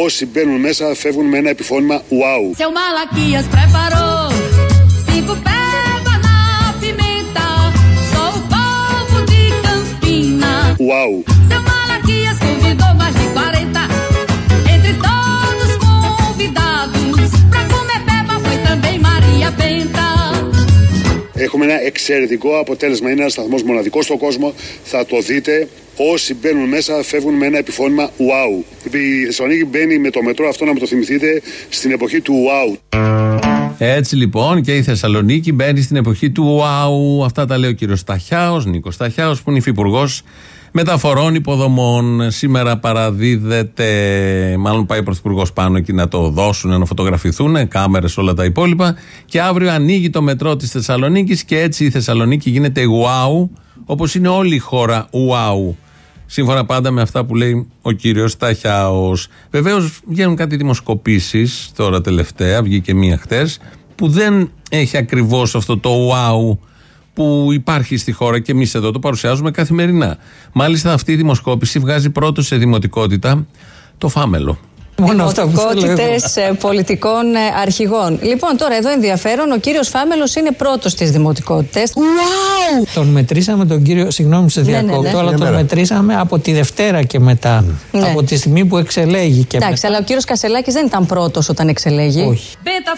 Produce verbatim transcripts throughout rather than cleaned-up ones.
Όσοι μπαίνουν μέσα φεύγουν με ένα επιφώνημα wow. Seu Malaquias preparou cinco pega na pimenta. Sou o povo de Campina. Wow. Seu Malaquias convidou mais de quarenta. Entre todos convidados pra comer peba foi também Maria Benta. Έχουμε ένα εξαιρετικό αποτέλεσμα. Είναι ένας σταθμός μοναδικός στον κόσμο. Θα το δείτε. Όσοι μπαίνουν μέσα φεύγουν με ένα επιφώνημα wow. Η Θεσσαλονίκη μπαίνει με το μετρό, αυτό να μου το θυμηθείτε, στην εποχή του wow. Έτσι λοιπόν και η Θεσσαλονίκη μπαίνει στην εποχή του wow. Αυτά τα λέει ο κύριος Σταχιάος, Νίκος Σταχιάος, που είναι υφυπουργός μεταφορών υποδομών. Σήμερα παραδίδεται, μάλλον πάει ο πρωθυπουργός πάνω εκεί να το δώσουν, να φωτογραφηθούν, κάμερες, όλα τα υπόλοιπα. Και αύριο ανοίγει το μετρό της Θεσσαλονίκης και έτσι η Θεσσαλονίκη γίνεται wow, όπως είναι όλη η χώρα wow. Σύμφωνα πάντα με αυτά που λέει ο κύριος Σταχιάος. Βεβαίως βγαίνουν κάτι δημοσκοπήσεις τώρα τελευταία, βγήκε μία χτες, που δεν έχει ακριβώς αυτό το wow που υπάρχει στη χώρα και εμείς εδώ το παρουσιάζουμε καθημερινά. Μάλιστα αυτή η δημοσκόπηση βγάζει πρώτο σε δημοτικότητα το Φάμελο. Δημοτικότητες πολιτικών αρχηγών. Λοιπόν, τώρα εδώ ενδιαφέρον, ο κύριος Φάμελος είναι πρώτος στις δημοτικότητες. Wow! Τον μετρήσαμε τον κύριο, συγγνώμη σε διακόπτω, ναι, ναι, ναι. αλλά τον μετρήσαμε από τη Δευτέρα και μετά. Ναι. Από τη στιγμή που εξελέγει και εντάξει, μετά. αλλά ο κύριος Κασελάκης δεν ήταν πρώτος όταν εξελέγει. Όχι.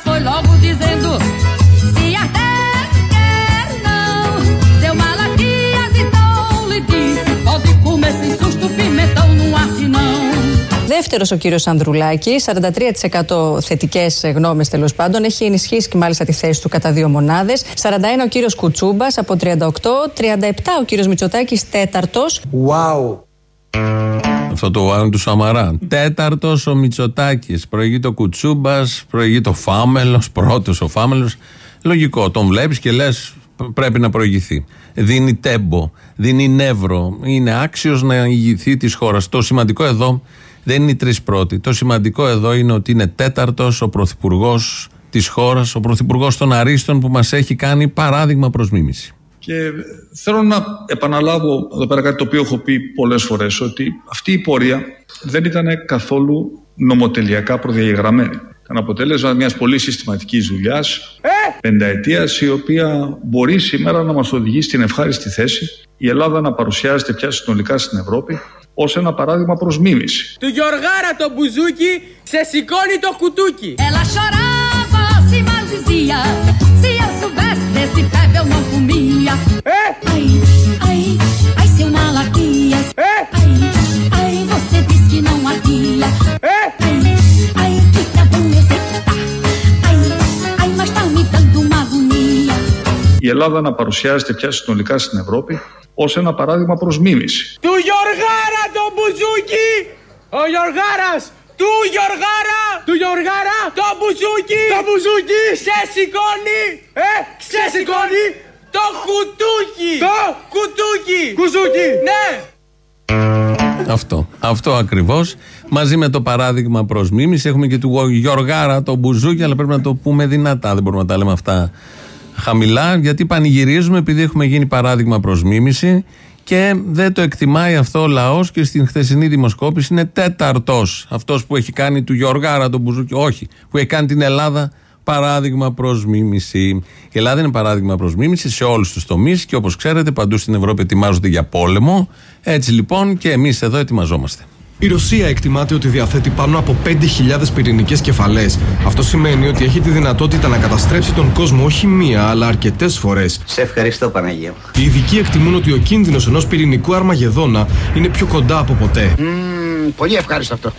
Δεύτερος ο κύριος Ανδρουλάκης, σαράντα τρία τοις εκατό θετικές γνώμες τέλος πάντων, έχει ενισχύσει και μάλιστα τη θέση του κατά δύο μονάδες. σαράντα ένα ο κύριος Κουτσούμπας από τριάντα οκτώ, τριάντα επτά ο κύριος Μητσοτάκης τέταρτος. Wow! Αυτό το wow είναι του Σαμαρά. Τέταρτος ο Μητσοτάκης, προηγείται ο Κουτσούμπας, προηγείται ο Φάμελος, πρώτος ο Φάμελος. Λογικό, τον βλέπεις και λες πρέπει να προηγηθεί. Δίνει τέμπο, δίνει νεύρο, είναι άξιος να ηγηθεί της χώρας. Το σημαντικό εδώ δεν είναι οι τρεις πρώτοι. Το σημαντικό εδώ είναι ότι είναι τέταρτος ο πρωθυπουργός της χώρας, ο πρωθυπουργός των αρίστων που μας έχει κάνει παράδειγμα προς μίμηση. Και θέλω να επαναλάβω εδώ πέρα κάτι το οποίο έχω πει πολλές φορές, ότι αυτή η πορεία δεν ήταν καθόλου νομοτελειακά προδιαγεγραμμένη. Ήταν αποτέλεσμα μιας πολύ συστηματικής δουλειάς, ε! πενταετίας, η οποία μπορεί σήμερα να μας οδηγεί στην ευχάριστη θέση η Ελλάδα να παρουσιάζεται πια συνολικά στην Ευρώπη ως ένα παράδειγμα προς μίμηση. Του Γιωργάρα το μπουζούκι σε σηκώνει το κουτούκι. Ela chorava, se maldizia, se eu soubesse desse pebe eu não comia. Ε! Ai, ai, ai seu Malaquias. Ε! Ai, ai, você diz que não havia. Ε! Ai, ai, que tá bom eu sei que tá. Ai, ai, mas tá me dando uma agonia. Η Ελλάδα να παρουσιάζεται πια συνολικά στην Ευρώπη ως ένα παράδειγμα προς μίμηση. Του Γιωργάρα το μπουζούκι! Ο Γιωργάρας! Του Γιωργάρα! Του Γιωργάρα! Το μπουζούκι! Το μπουζούκι! Σε σηκώνει! Ε! Σε σηκώνει! Το κουτούκι! Το κουτούκι! Κουζούκι! Ναι! Αυτό, αυτό ακριβώς. Μαζί με το παράδειγμα προς μίμηση έχουμε και του Γιωργάρα το μπουζούκι, αλλά πρέπει να το πούμε δυνατά, δεν μπορούμε να τα λέμε αυτά χαμηλά, γιατί πανηγυρίζουμε επειδή έχουμε γίνει παράδειγμα προς μίμηση και δεν το εκτιμάει αυτό ο λαός και στην χθεσινή δημοσκόπηση είναι τέταρτος αυτός που έχει κάνει του Γιωργάρα τον μπουζούκι, όχι, που έχει κάνει την Ελλάδα παράδειγμα προς μίμηση. Η Ελλάδα είναι παράδειγμα προς μίμηση σε όλους τους τομείς και όπως ξέρετε παντού στην Ευρώπη ετοιμάζονται για πόλεμο, έτσι λοιπόν και εμείς εδώ ετοιμαζόμαστε. Η Ρωσία εκτιμάται ότι διαθέτει πάνω από πέντε χιλιάδες πυρηνικές κεφαλές. Αυτό σημαίνει ότι έχει τη δυνατότητα να καταστρέψει τον κόσμο όχι μία, αλλά αρκετές φορές. Σε ευχαριστώ, Παναγία. Οι ειδικοί εκτιμούν ότι ο κίνδυνος ενός πυρηνικού Αρμαγεδόνα είναι πιο κοντά από ποτέ. Mm, πολύ ευχάριστο αυτό.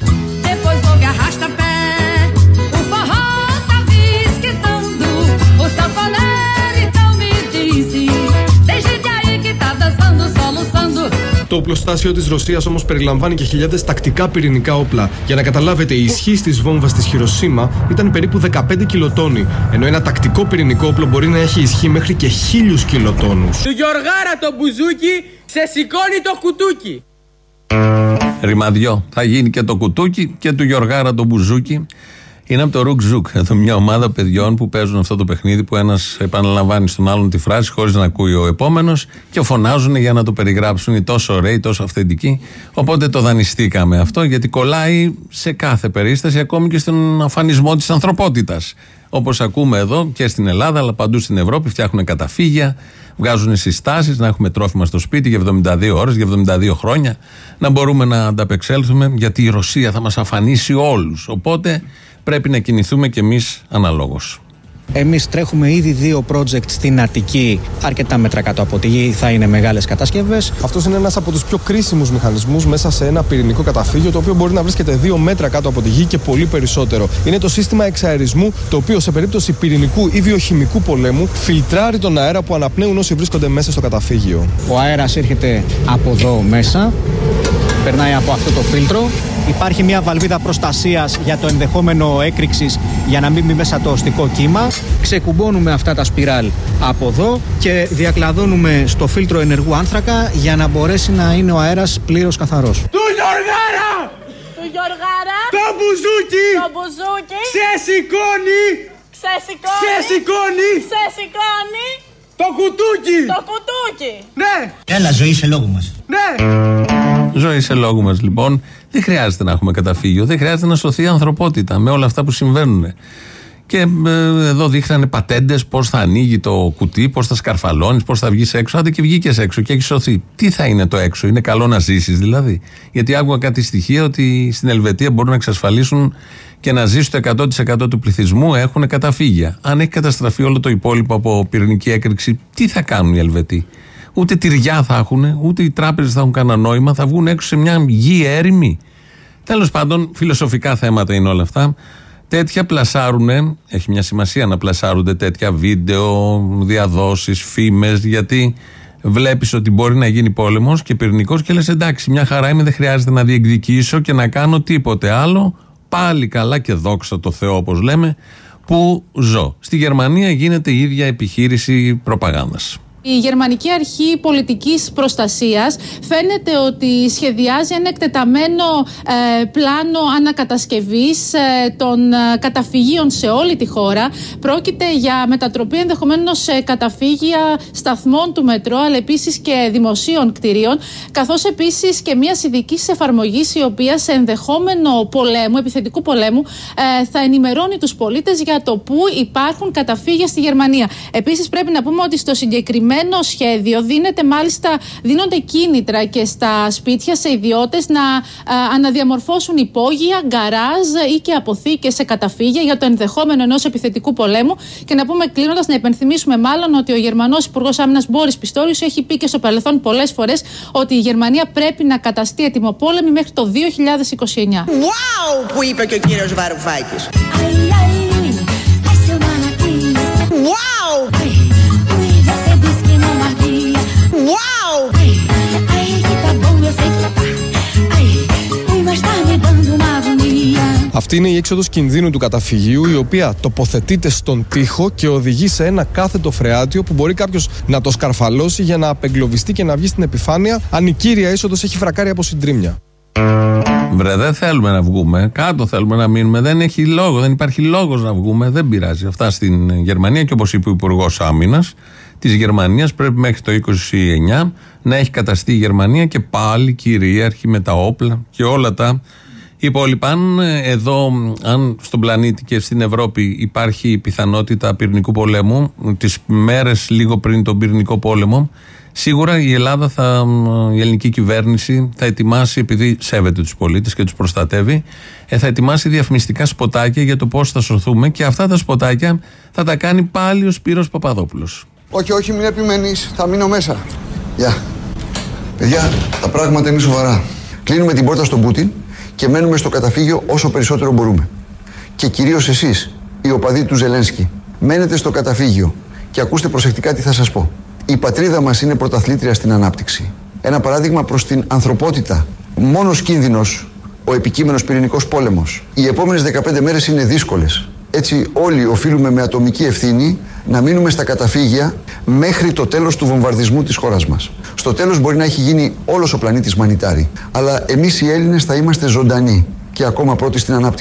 Το οπλοστάσιο της Ρωσίας όμως περιλαμβάνει και χιλιάδες τακτικά πυρηνικά όπλα. Για να καταλάβετε, η ισχύς της βόμβας της Χιροσίμα ήταν περίπου δεκαπέντε κιλοτόνοι, ενώ ένα τακτικό πυρηνικό όπλο μπορεί να έχει ισχύ μέχρι και χίλιους κιλοτόνους. Του Γιωργάρα το μπουζούκι σε σηκώνει το κουτούκι. Ρημαδιό. Θα γίνει και το κουτούκι και του Γιωργάρα το μπουζούκι. Είναι από το Ρουκ Ζουκ. Εδώ μια ομάδα παιδιών που παίζουν αυτό το παιχνίδι που ένας επαναλαμβάνει στον άλλον τη φράση χωρίς να ακούει ο επόμενος και φωνάζουν για να το περιγράψουν. Είναι τόσο ωραίοι, τόσο αυθεντικοί. Οπότε το δανειστήκαμε αυτό γιατί κολλάει σε κάθε περίσταση, ακόμη και στον αφανισμό της ανθρωπότητας. Όπως ακούμε εδώ και στην Ελλάδα, αλλά παντού στην Ευρώπη, φτιάχνουν καταφύγια, βγάζουν συστάσεις να έχουμε τρόφιμα στο σπίτι για εβδομήντα δύο ώρες, για εβδομήντα δύο χρόνια, να μπορούμε να ανταπεξέλθουμε, γιατί η Ρωσία θα μας αφανίσει όλους. Οπότε πρέπει να κινηθούμε κι εμείς αναλόγως. Εμείς τρέχουμε ήδη δύο project στην Αττική, αρκετά μέτρα κάτω από τη γη, θα είναι μεγάλες κατασκευές. Αυτός είναι ένας από τους πιο κρίσιμους μηχανισμούς μέσα σε ένα πυρηνικό καταφύγιο, το οποίο μπορεί να βρίσκεται δύο μέτρα κάτω από τη γη και πολύ περισσότερο. Είναι το σύστημα εξαερισμού, το οποίο σε περίπτωση πυρηνικού ή βιοχημικού πολέμου φιλτράρει τον αέρα που αναπνέουν όσοι βρίσκονται μέσα στο καταφύγιο. Ο αέρας έρχεται από εδώ μέσα, περνάει από αυτό το φίλτρο. Υπάρχει μια βαλβίδα προστασίας για το ενδεχόμενο έκρηξης για να μην μπει μέσα το οστικό κύμα. Ξεκουμπώνουμε αυτά τα σπιράλ από εδώ και διακλαδώνουμε στο φίλτρο ενεργού άνθρακα για να μπορέσει να είναι ο αέρας πλήρως καθαρός. Του Γιωργάρα! Του Γιωργάρα! Το μπουζούκι! Το μπουζούκι! Ξεσηκώνει! Ξεσηκώνει! Ξεσηκώνει! Ξεσηκώνει! Το κουτούκι! Το κουτούκι! Ναι! Έλα, ζωή σε λόγου μας. Ναι! Ζωή σε λόγου μας λοιπόν. Δεν χρειάζεται να έχουμε καταφύγιο, δεν χρειάζεται να σωθεί η ανθρωπότητα με όλα αυτά που συμβαίνουν. Και ε, εδώ δείχνανε πατέντες πώς θα ανοίγει το κουτί, πώς θα σκαρφαλώνεις, πώς θα βγεις έξω. Άντε και βγήκες έξω και έχεις σωθεί. Τι θα είναι το έξω, είναι καλό να ζήσεις δηλαδή? Γιατί άκουγα κάτι στοιχεία ότι στην Ελβετία μπορούν να εξασφαλίσουν και να ζήσει το εκατό τοις εκατό του πληθυσμού έχουν καταφύγια. Αν έχει καταστραφεί όλο το υπόλοιπο από πυρηνική έκρηξη, τι θα κάνουν οι Ελβετοί? Ούτε τυριά θα έχουν, ούτε οι τράπεζες θα έχουν κανένα νόημα, θα βγουν έξω σε μια γη έρημη. Τέλος πάντων, φιλοσοφικά θέματα είναι όλα αυτά. Τέτοια πλασάρουνε, έχει μια σημασία να πλασάρονται τέτοια βίντεο, διαδόσεις, φήμες, γιατί βλέπεις ότι μπορεί να γίνει πόλεμος και πυρηνικός και λες εντάξει, μια χαρά είμαι, δεν χρειάζεται να διεκδικήσω και να κάνω τίποτε άλλο. Πάλι καλά και δόξα τω Θεώ, όπως λέμε, που ζω. Στη Γερμανία γίνεται η ίδια επιχείρηση προπαγάνδας. Η Γερμανική Αρχή Πολιτικής Προστασίας φαίνεται ότι σχεδιάζει ένα εκτεταμένο ε, πλάνο ανακατασκευής ε, των ε, καταφυγίων σε όλη τη χώρα. Πρόκειται για μετατροπή ενδεχομένως σε καταφύγια σταθμών του μετρό, αλλά επίσης και δημοσίων κτηρίων, καθώς επίσης και μια ειδική εφαρμογή η οποία σε ενδεχόμενο πολέμου, επιθετικού πολέμου, ε, θα ενημερώνει τους πολίτες για το πού υπάρχουν καταφύγια στη Γερμανία. Επίσης πρέπει να πούμε ότι στο συγκεκριμένο σχέδιο δίνεται μάλιστα, δίνονται κίνητρα και στα σπίτια σε ιδιώτες να α, αναδιαμορφώσουν υπόγεια, γκαράζ ή και αποθήκες σε καταφύγια για το ενδεχόμενο ενός επιθετικού πολέμου. Και να πούμε κλείνοντας, να υπενθυμίσουμε μάλλον ότι ο Γερμανός Υπουργός Άμυνας Μπόρις Πιστόριους έχει πει και στο παρελθόν πολλές φορές ότι η Γερμανία πρέπει να καταστεί ετοιμοπόλεμη μέχρι το δύο χιλιάδες είκοσι εννιά. Wow, που είπε και ο κύριος Βαρουφάκης. Wow! Wow! Αυτή είναι η έξοδος κινδύνου του καταφυγίου, η οποία τοποθετείται στον τοίχο και οδηγεί σε ένα κάθετο φρεάτιο που μπορεί κάποιος να το σκαρφαλώσει για να απεγκλωβιστεί και να βγει στην επιφάνεια, αν η κύρια είσοδος έχει φρακάρει από συντρίμμια. Βρε, δεν θέλουμε να βγούμε. Κάτω θέλουμε να μείνουμε. Δεν έχει λόγο, δεν υπάρχει λόγος να βγούμε. Δεν πειράζει. Αυτά στην Γερμανία και όπως είπε ο Υπουργός Άμυνας της Γερμανίας, πρέπει μέχρι το είκοσι εννιά να έχει καταστεί η Γερμανία και πάλι κυρίαρχη με τα όπλα και όλα τα υπόλοιπα. Αν εδώ, αν στον πλανήτη και στην Ευρώπη υπάρχει πιθανότητα πυρηνικού πολέμου, τις μέρες λίγο πριν τον πυρηνικό πόλεμο, σίγουρα η Ελλάδα, θα, η ελληνική κυβέρνηση θα ετοιμάσει, επειδή σέβεται τους πολίτες και τους προστατεύει, θα ετοιμάσει διαφημιστικά σποτάκια για το πώς θα σωθούμε και αυτά τα σποτάκια θα τα κάνει πάλι ο Σπύρος Παπαδόπουλος. Όχι, όχι, μην επιμένεις, θα μείνω μέσα. Γεια. Παιδιά, τα πράγματα είναι σοβαρά. Κλείνουμε την πόρτα στον Πούτιν και μένουμε στο καταφύγιο όσο περισσότερο μπορούμε. Και κυρίως εσείς, οι οπαδοί του Ζελένσκι, μένετε στο καταφύγιο και ακούστε προσεκτικά τι θα σας πω. Η πατρίδα μας είναι πρωταθλήτρια στην ανάπτυξη. Ένα παράδειγμα προς την ανθρωπότητα. Μόνος κίνδυνος ο επικείμενος πυρηνικός πόλεμος. Οι επόμενες δεκαπέντε μέρες είναι δύσκολες. Έτσι όλοι οφείλουμε με ατομική ευθύνη να μείνουμε στα καταφύγια μέχρι το τέλος του βομβαρδισμού της χώρας μας. Στο τέλος μπορεί να έχει γίνει όλος ο πλανήτης μανιτάρι, αλλά εμείς οι Έλληνες θα είμαστε ζωντανοί και ακόμα πρώτοι στην ανάπτυξη.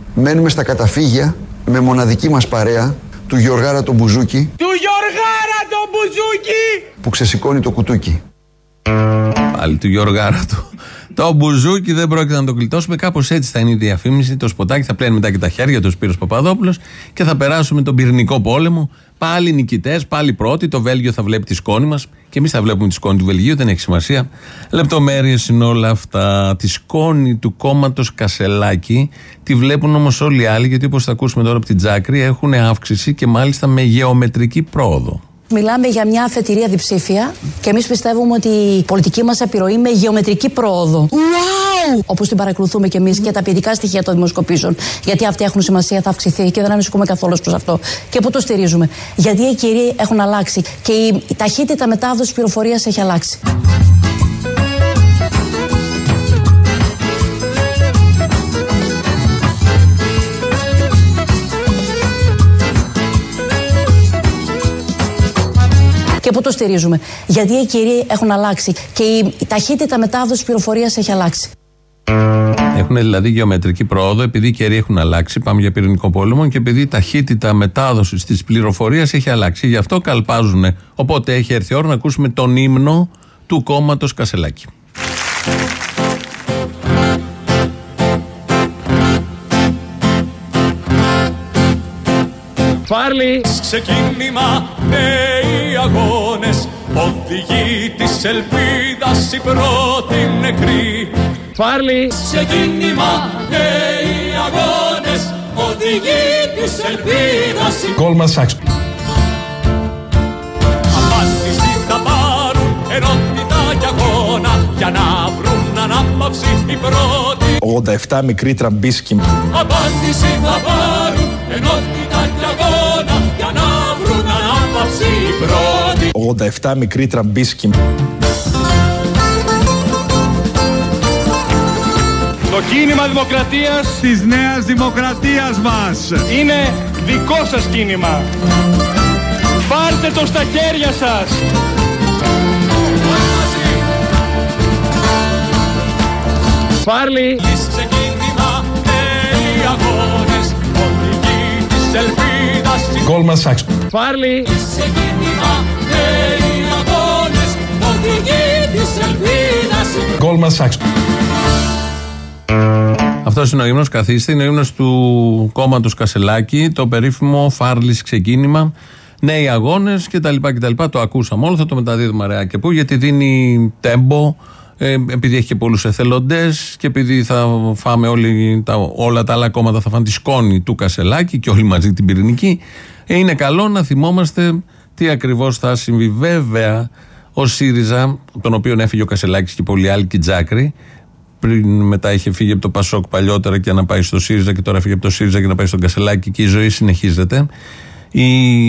μένουμε στα καταφύγια με μοναδική μας παρέα του Γιωργάρα τον Μπουζούκι. Του Γιωργάρα τον Μπουζούκι! Που ξεσηκώνει το κουτούκι. Πάλι του Γιωργάρα του. Το μπουζούκι δεν πρόκειται να το γλιτώσουμε. Κάπως έτσι θα είναι η διαφήμιση. Το σποτάκι θα πλένει μετά και τα χέρια του Σπύρος Παπαδόπουλος και θα περάσουμε τον πυρηνικό πόλεμο. Πάλι νικητές, πάλι πρώτοι. Το Βέλγιο θα βλέπει τη σκόνη μας και εμείς θα βλέπουμε τη σκόνη του Βελγίου. Δεν έχει σημασία. Λεπτομέρειες είναι όλα αυτά. Τη σκόνη του κόμματος Κασελάκη τη βλέπουν όμως όλοι οι άλλοι, γιατί όπως θα ακούσουμε τώρα από την Τζάκρη έχουν αύξηση και μάλιστα με γεωμετρική πρόοδο. Μιλάμε για μια αφετηρία διψήφια και εμείς πιστεύουμε ότι η πολιτική μας επιρροή με γεωμετρική πρόοδο. Wow! Όπως την παρακολουθούμε και εμείς και τα ποιητικά στοιχεία των δημοσκοπήσεων. Γιατί αυτοί έχουν σημασία, θα αυξηθεί και δεν ανησυχούμε καθόλου προς αυτό. Και πού το στηρίζουμε? Γιατί οι κύριοι έχουν αλλάξει και η, η ταχύτητα μετάδοσης πληροφορίας έχει αλλάξει. Και πού το στηρίζουμε? Γιατί οι κύριοι έχουν αλλάξει και η, η ταχύτητα μετάδοσης πληροφορίας έχει αλλάξει. Έχουν δηλαδή γεωμετρική πρόοδο, επειδή οι καιροί έχουν αλλάξει, πάμε για πυρηνικό πόλεμο, και επειδή η ταχύτητα μετάδοσης της πληροφορίας έχει αλλάξει. Γι' αυτό καλπάζουν. Οπότε έχει έρθει η ώρα να ακούσουμε τον ύμνο του κόμματος Κασελάκη. Φάρλι! Ξεκίνημα, νέοι αγώνες, οδηγεί της ελπίδας η πρώτη νεκρή. Φάρλι! Ξεκίνημα, νέοι αγώνες, οδηγεί της ελπίδας η πρώτη Goldman Sachs. Απάντηση θα πάρουν ενότητα και αγώνα για να βρουν ανάπαυση η πρώτη. ογδόντα επτά μικροί τραμπίσκοι. Απάντηση θα πάρουν ενότητα και αγώνα για να βρουν ανάπαυση η πρώτη. ογδόντα επτά μικροί τραμπίσκοι. Το κίνημα δημοκρατίας της νέας δημοκρατίας μας είναι δικό σας κίνημα. Πάρτε το στα χέρια σας. Φάρλι! Ξεκίνημα, νέοι αγώνες, οδηγεί της ελπίδας η Goldman Sachs. Φάρλι! Ξεκίνημα, νέοι αγώνες, οδηγεί της ελπίδας η Goldman Sachs. Αυτός είναι ο ύμνος, καθίστε, είναι ο ύμνος του κόμματος Κασελάκη, το περίφημο Φάρλις ξεκίνημα, νέοι αγώνες κτλ. κτλ. Το ακούσαμε όλο, θα το μεταδίδουμε αραιά και πού, γιατί δίνει τέμπο, ε, επειδή έχει και πολλούς εθελοντές και επειδή θα φάμε όλοι, τα, όλα τα άλλα κόμματα θα φάνε τη σκόνη του Κασελάκη και όλοι μαζί την πυρηνική. Ε, είναι καλό να θυμόμαστε τι ακριβώς θα συμβεί. Βέβαια, ο ΣΥΡΙΖΑ, τον οποίο έφυγε ο Κασελάκης και πολλοί άλλοι και Τζάκρη, πριν μετά είχε φύγει από το Πασόκ παλιότερα και να πάει στο ΣΥΡΙΖΑ και τώρα φύγει από το ΣΥΡΙΖΑ και να πάει στον Κασελάκη και η ζωή συνεχίζεται. Η...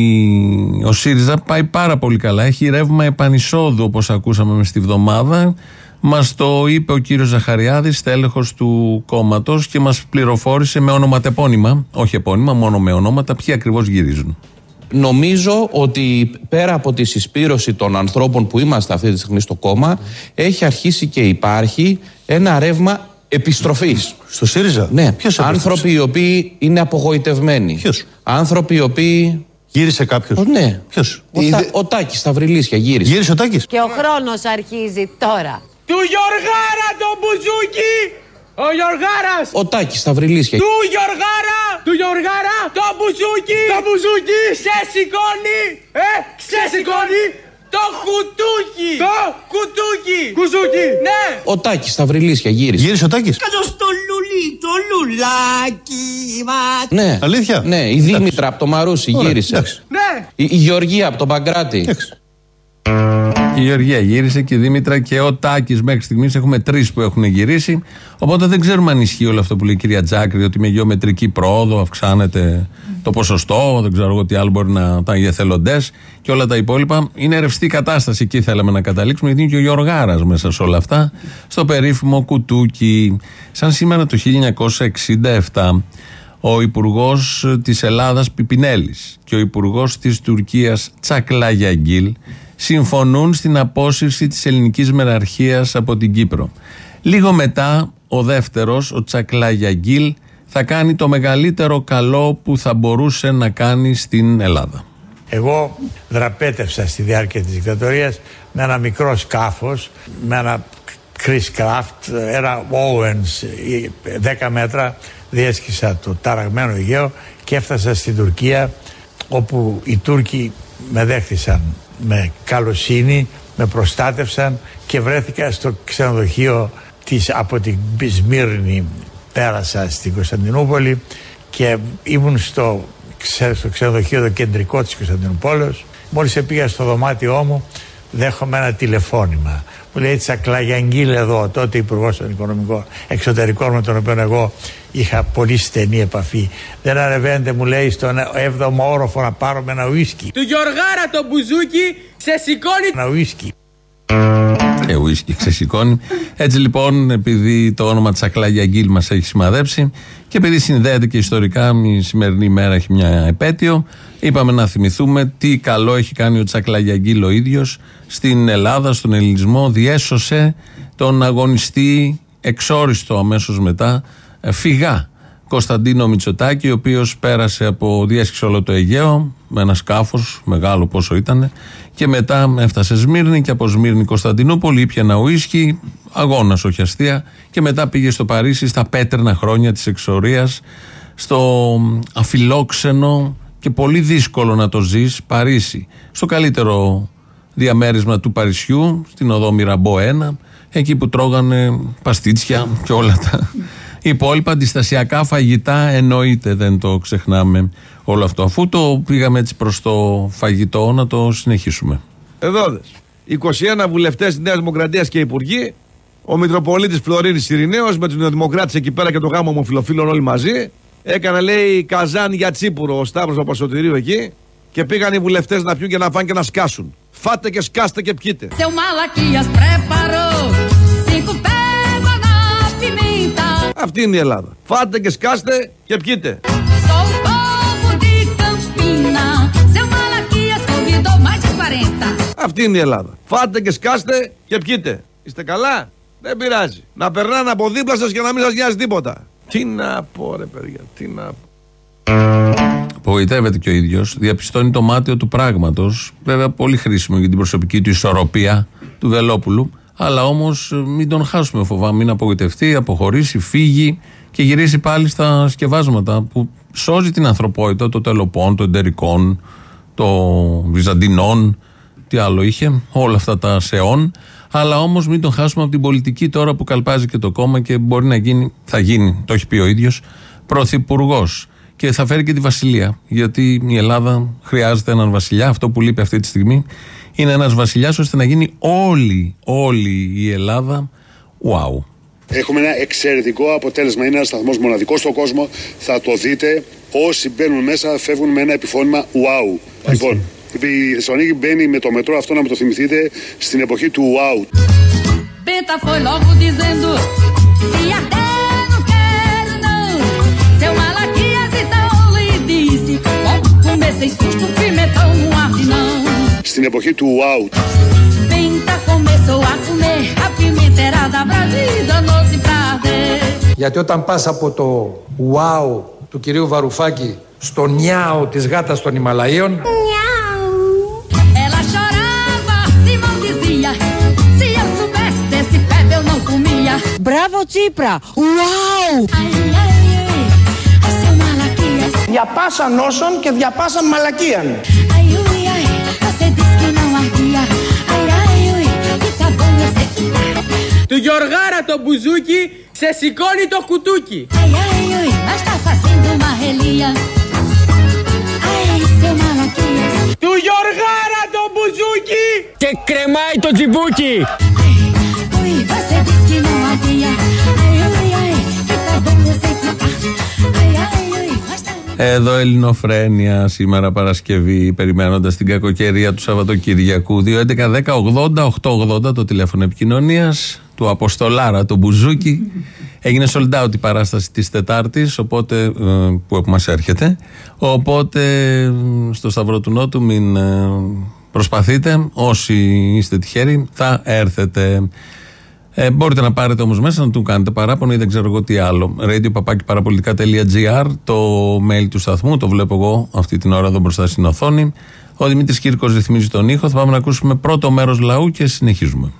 Ο ΣΥΡΙΖΑ πάει πάρα πολύ καλά. Έχει ρεύμα επανεισόδου, όπως ακούσαμε μες τη βδομάδα. Μας το είπε ο κύριος Ζαχαριάδης, στέλεχος του κόμματος, και μας πληροφόρησε με ονοματεπώνυμα, όχι επώνυμα, μόνο με ονόματα, ποιοι ακριβώς γυρίζουν. Νομίζω ότι πέρα από τη συσπήρωση των ανθρώπων που είμαστε αυτή τη στιγμή στο κόμμα, έχει αρχίσει και υπάρχει ένα ρεύμα επιστροφής. Στο ΣΥΡΙΖΑ? Ναι. Ποιος άνθρωποι οι οποίοι είναι απογοητευμένοι. Ποιος? Άνθρωποι οι οποίοι... Γύρισε κάποιος? Ο, ναι. Ποιος? Ο, Είδε... ο Τάκης στα Βρυλίσια γύρισε. Γύρισε ο Τάκης? Και ο χρόνος αρχίζει τώρα. Του Γιωργάρα τον Μπουζούκι! Ο Γιωργάρας! Ο Τάκης στα Βρυλίσια. Του Γιωργάρα! Του Γιωργάρα! Το Μπουζούκι! Το Μπουζούκι! Σε σηκώνει! Ε! Ξεσηκώνει! Το κουτούκι! Το κουτούκι! Κουζούκι! Ναι! Ο Τάκης στα Βρυλίσια γύρισε. Γύρισε ο Τάκης? Κάτω στο λουλί, το λουλάκι μας. Ναι. Αλήθεια? Ναι, η Δήμητρα από το Μαρούσι γύρισε. Ναι! Η, η Γεωργία από τον Παγκράτη. Και η Γεωργία γύρισε και η Δήμητρα και ο Τάκης. Μέχρι στιγμής έχουμε τρεις που έχουν γυρίσει. Οπότε δεν ξέρουμε αν ισχύει όλο αυτό που λέει η κυρία Τζάκρη, ότι με γεωμετρική πρόοδο αυξάνεται το ποσοστό. Δεν ξέρω εγώ τι άλλο μπορεί να ήταν οι εθελοντές και όλα τα υπόλοιπα. Είναι ρευστή κατάσταση, εκεί θέλαμε να καταλήξουμε, γιατί είναι και ο Γιωργάρας μέσα σε όλα αυτά, στο περίφημο κουτούκι. Σαν σήμερα το χίλια εννιακόσια εξήντα επτά, ο υπουργός της Ελλάδας Πιπινέλης και ο υπουργός της Τουρκίας Τσακλάγιαγγίλ συμφωνούν στην απόσυρση της ελληνικής μεραρχίας από την Κύπρο. Λίγο μετά, ο δεύτερος, ο Τσακλάγιαγγίλ, θα κάνει το μεγαλύτερο καλό που θα μπορούσε να κάνει στην Ελλάδα. Εγώ δραπέτευσα στη διάρκεια της δικτατορίας με ένα μικρό σκάφος, με ένα Chris Craft, ένα Owens, δέκα μέτρα, διέσχισα το ταραγμένο Αιγαίο και έφτασα στην Τουρκία, όπου οι Τούρκοι με δέχτησαν με καλοσύνη, με προστάτευσαν και βρέθηκα στο ξενοδοχείο της, από την Σμύρνη πέρασα στην Κωνσταντινούπολη και ήμουν στο, στο ξενοδοχείο το κεντρικό της Κωνσταντινούπολης. Μόλις πήγα στο δωμάτιό μου, δέχομαι ένα τηλεφώνημα. Μου λέει Τσακλαγιαγγίλ εδώ, τότε υπουργός των Οικονομικών Εξωτερικών, με τον οποίο εγώ είχα πολύ στενή επαφή. Δεν ανεβαίνετε, μου λέει, στον έβδομο όροφο να πάρουμε ένα ουίσκι. Του Γιωργάρα το μπουζούκι σε σηκώνει ένα ουίσκι. Ε, ουίσκι ξεσηκώνει. Έτσι λοιπόν, επειδή το όνομα Τσακλαγιαγγίλ μας έχει σημαδέψει και επειδή συνδέεται και ιστορικά, η σημερινή ημέρα έχει μια επέτειο, είπαμε να θυμηθούμε τι καλό έχει κάνει ο Τσακλαγιαγγίλ ο ίδιος στην Ελλάδα, στον ελληνισμό. Διέσωσε τον αγωνιστή εξόριστο αμέσως μετά φυγά Κωνσταντίνο Μητσοτάκη, ο οποίος πέρασε από, διέσχισε όλο το Αιγαίο με ένα σκάφος μεγάλο πόσο ήταν και μετά έφτασε Σμύρνη και από Σμύρνη Κωνσταντινούπολη, ήπια ένα ουίσκι, αγώνας όχι αστεία, και μετά πήγε στο Παρίσι στα πέτρινα χρόνια της εξορίας, στο αφιλόξενο και πολύ δύσκολο να το ζεις Παρίσι, στο καλύτερο διαμέρισμα του Παρισιού, στην οδό Μυραμπό ένα, εκεί που τρώγανε παστίτσια και όλα τα υπόλοιπα αντιστασιακά φαγητά, εννοείται, δεν το ξεχνάμε όλο αυτό. Αφού το πήγαμε έτσι προς το φαγητό, να το συνεχίσουμε. Εδώ δες, είκοσι ένα βουλευτές της Νέας Δημοκρατίας και υπουργοί, ο Μητροπολίτης Φλωρίνης Ειρηναίος με τους Νεοδημοκράτες εκεί πέρα και το γάμο ομοφυλοφίλων όλοι μαζί. Έκανε, λέει, καζάν για τσίπουρο ο Σταύρος Παπασωτηρίου εκεί και πήγαν οι βουλευτές να πιούν και να φάνε και να σκάσουν. Φάτε και σκάστε και πιείτε. Αυτή είναι η Ελλάδα. Φάτε και σκάστε και πιείτε. Αυτή είναι η Ελλάδα. Φάτε και σκάστε και πιείτε. Είστε καλά? Δεν πειράζει. Να περνάνε από δίπλα σας και να μην σας νοιάζει τίποτα. Τι να πω ρε παιδιά, τι να πω. Απογοητεύεται και ο ίδιος. Διαπιστώνει το μάτιο του πράγματος. Βέβαια πολύ χρήσιμο για την προσωπική του ισορροπία του Βελόπουλου. Αλλά όμως μην τον χάσουμε, φοβάμαι. Μην απογοητευτεί, αποχωρήσει, φύγει και γυρίσει πάλι στα σκευάσματα που σώζει την ανθρωπότητα, το τελοπών, το εντερικών, το βυζαντινών, τι άλλο είχε, όλα αυτά τα σεών. Αλλά όμως μην τον χάσουμε από την πολιτική τώρα που καλπάζει και το κόμμα και μπορεί να γίνει, θα γίνει, το έχει πει ο ίδιος, πρωθυπουργός. Και θα φέρει και τη βασιλεία. Γιατί η Ελλάδα χρειάζεται έναν βασιλιά. Αυτό που λείπει αυτή τη στιγμή είναι ένας βασιλιάς ώστε να γίνει όλη, όλη η Ελλάδα wow. Έχουμε ένα εξαιρετικό αποτέλεσμα. Είναι ένας σταθμός μοναδικός στον κόσμο. Θα το δείτε. Όσοι μπαίνουν μέσα φεύγουν με ένα επιφώνημα wow. Άχι. Λοιπόν, η Θεσσαλονίκη μπαίνει με το μετρό, αυτό να μου το θυμηθείτε, στην εποχή του wow. Στην εποχή του wow. Γιατί όταν πας από το wow του κυρίου Βαρουφάκη στο νιάο της γάτας των Ιμαλαίων, μπράβο Τσίπρα, wow! Διαπάσαν όσων και διαπάσαν μαλακίαν. Του Γιωργάρα το μπουζούκι σε σηκώνει το κουτούκι. Του Γιωργάρα το μπουζούκι και κρεμάει το τζιμπούκι. Εδώ Ελληνοφρένεια σήμερα Παρασκευή, περιμένοντας την κακοκαιρία του Σαββατοκυριακού. Δύο έντεκα δέκα ογδόντα οκτακόσια ογδόντα το τηλέφωνο επικοινωνίας του Αποστολάρα, το μπουζούκι. Έγινε sold out η παράσταση της Τετάρτης, οπότε, που μας έρχεται. Οπότε στο Σταυρό του Νότου μην προσπαθείτε. Όσοι είστε τυχεροί θα έρθετε. Ε, μπορείτε να πάρετε όμως μέσα να του κάνετε παράπονο ή δεν ξέρω εγώ τι άλλο. radio παπάκι παραπολιτικά τελεία gr, το mail του σταθμού, το βλέπω εγώ αυτή την ώρα εδώ μπροστά στην οθόνη. Ο Δημήτρης Κύρκος ρυθμίζει τον ήχο. Θα πάμε να ακούσουμε πρώτο μέρος λαού και συνεχίζουμε.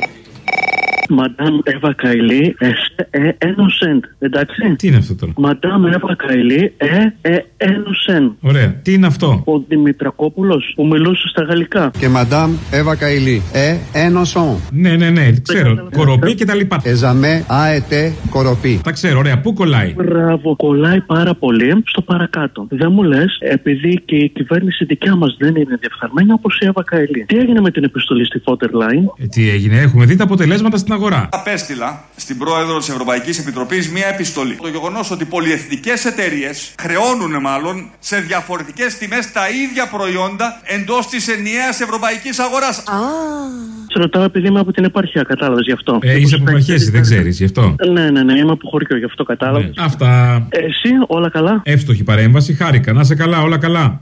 Μαντάμ Εύα Καηλή, ένα σεντ. Εντάξει. Τι είναι αυτό τώρα? Μαντάμ Εύα Καηλή, ένα σεντ. Ωραία. Τι είναι αυτό? Ο Δημητρακόπουλος που μιλούσε στα γαλλικά. Και Μαντάμ Εύα Καηλή, ένα σον. Ναι, ναι, ναι, ξέρω. Κοροπή και τα λοιπά. Εζαμέ, αετέ, κοροπή. Τα ξέρω, ωραία. Πού κολλάει? Μπράβο, κολλάει πάρα πολύ στο παρακάτω. Δεν μου λες, επειδή και η κυβέρνηση δικιά μας δεν είναι διεφθαρμένη όπως η Εύα Καηλή. Τι έγινε με την επιστολή στη Fotterline? Ε, τι έγινε, έχουμε δει τα αποτελέσματα στην αγορά. Απέστειλα στην πρόεδρο της Ευρωπαϊκής Επιτροπής μία επιστολή. Το γεγονός ότι πολυεθνικές εταιρείες χρεώνουν μάλλον σε διαφορετικές τιμές τα ίδια προϊόντα εντός της ενιαίας ευρωπαϊκής αγοράς. Α. Σε ρωτάω επειδή είμαι από την επαρχία, κατάλαβες γι' αυτό. Ε, είσαι από επαρχία, δεν ξέρεις γι' αυτό. Ναι, ναι, ναι, είμαι από χωριό, γι' αυτό κατάλαβες. Ναι. Αυτά. Εσύ, όλα καλά? Εύστοχη παρέμβαση, χάρηκα. Να σε καλά, όλα καλά.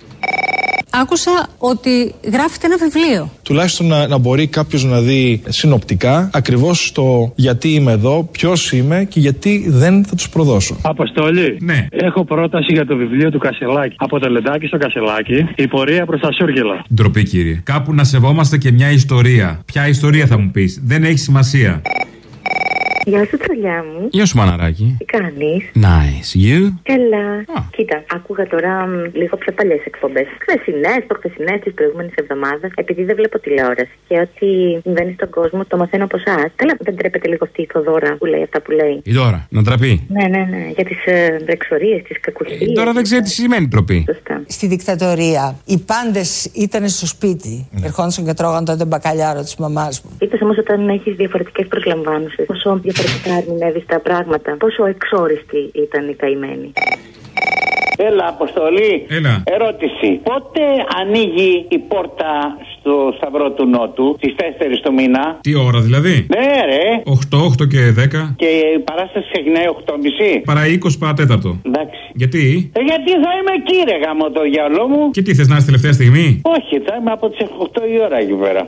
Άκουσα ότι γράφετε ένα βιβλίο. Τουλάχιστον να, να μπορεί κάποιος να δει συνοπτικά ακριβώς το γιατί είμαι εδώ, ποιος είμαι και γιατί δεν θα τους προδώσω. Αποστόλη, ναι. Έχω πρόταση για το βιβλίο του Κασελάκη. Από το Λεντάκι στο Κασελάκι, η πορεία προς τα Σούργελα. Ντροπή, κύριε. Κάπου να σεβόμαστε και μια ιστορία. Ποια ιστορία θα μου πεις? Δεν έχει σημασία. Γεια σου, τσολιά μου. Γεια σου, μαναράκι. Τι κάνεις? Nice. You? Καλά. Ah. Κοίτα, άκουγα τώρα μ, λίγο πιο παλιές εκπομπές. Χθεσινές, προχθεσινές, τις προηγούμενες εβδομάδες. Επειδή δεν βλέπω τηλεόραση και ό,τι συμβαίνει στον κόσμο το μαθαίνω από εσάς. Καλά, δεν τρέπεται λίγο αυτή η Θοδώρα που λέει αυτά που λέει? Η Δώρα, να τραπεί. Ναι, ναι, ναι. Για τις ε, εξορίες, τις κακουσίες. Ε, τώρα δεν ξέρει τι σημαίνει τροπή. Σωστά. Στη δικτατορία οι πάντες ήταν στο σπίτι. Ναι. Ερχόντουσαν και τρώγαν τότε μπακαλιάρο της μαμάς μου. Είπες όμως όταν έχεις διαφορετικές προσλαμβάνωσες, πόσο διαφορετικά ερμηνεύεις τα πράγματα, πόσο εξόριστη ήταν η καημένη. Έλα, Αποστολή. Έλα. Ερώτηση. Πότε ανοίγει η πόρτα στο Σταυρό του Νότου? Στις τέσσερις του μήνα. Τι ώρα δηλαδή? Ναι, ρε. οκτώ, οκτώ και δέκα. Και η παράσταση ξεκινάει οκτώ και μισή. Παρά είκοσι παρατέταρτο. Εντάξει. Γιατί? Ε, γιατί θα είμαι εκεί, ρε γάμο το γυαλό μου. Και τι, θες να είσαι τελευταία στιγμή? Όχι, θα είμαι από τις οκτώ η ώρα εκεί πέρα.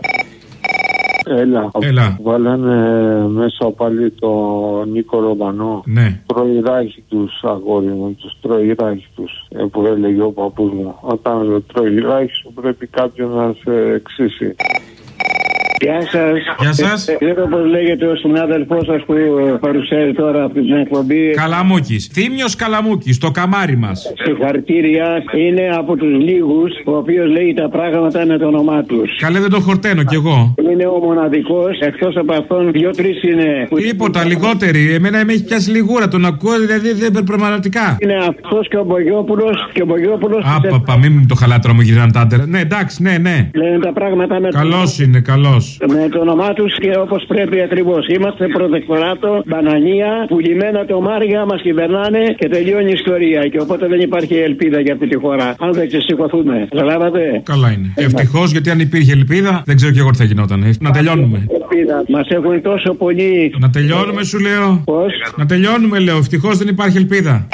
Έλα. Έλα. Βάλανε μέσα πάλι το Νίκο Ρομπανό. Ναι. Τρώει ράχη τους, αγόρι μου, τους τρώει ράχη τους. Ε, που έλεγε ο παππούς μου. Όταν τρώει ράχη σου πρέπει κάποιον να σε εξήσει. Γεια σας. Γεια σας. Ξέρω πώς λέγεται ο συνάδελφός σας που παρουσιάζει τώρα από την εκπομπή. Καλαμούκης. Θύμιος Καλαμούκης, το καμάρι μας. Συγχαρητήρια. Είναι από τους λίγους ο οποίος λέει τα πράγματα με το όνομά τους. Καλέ, δεν το χορταίνω κι εγώ. Είναι ο μοναδικός. Εκτός από αυτόν, δύο-τρεις είναι. Τίποτα, λιγότεροι. Εμένα με έχει πιάσει λιγούρα. Τον ακούω, δηλαδή δεν πραγματικά. Είναι αυτός και ο Μπογιόπουλος και ο Μπογιόπουλος. Άπαπα, μην μου το χαλάτρο μου γυρνάνε τα άντερα. Ναι, εντάξει, ναι, ναι. Λένε τα πράγματα με. Καλός είναι, καλός. Με το όνομά τους και όπως πρέπει ακριβώς. Είμαστε προτεκτοράτο, μπανανία, πουλημένα τομάρια μας κυβερνάνε και τελειώνει η ιστορία. Και οπότε δεν υπάρχει ελπίδα για αυτή τη χώρα. Αν δεν ξεσηκωθούμε. Καταλάβατε. Καλά είναι. Ευτυχώς, γιατί αν υπήρχε ελπίδα, δεν ξέρω κι εγώ τι θα γινόταν. Να τελειώνουμε. Μας έχουν τόσο πολύ. Να τελειώνουμε, σου λέω. Πώς? Να τελειώνουμε, λέω. Ευτυχώς δεν υπάρχει ελπίδα.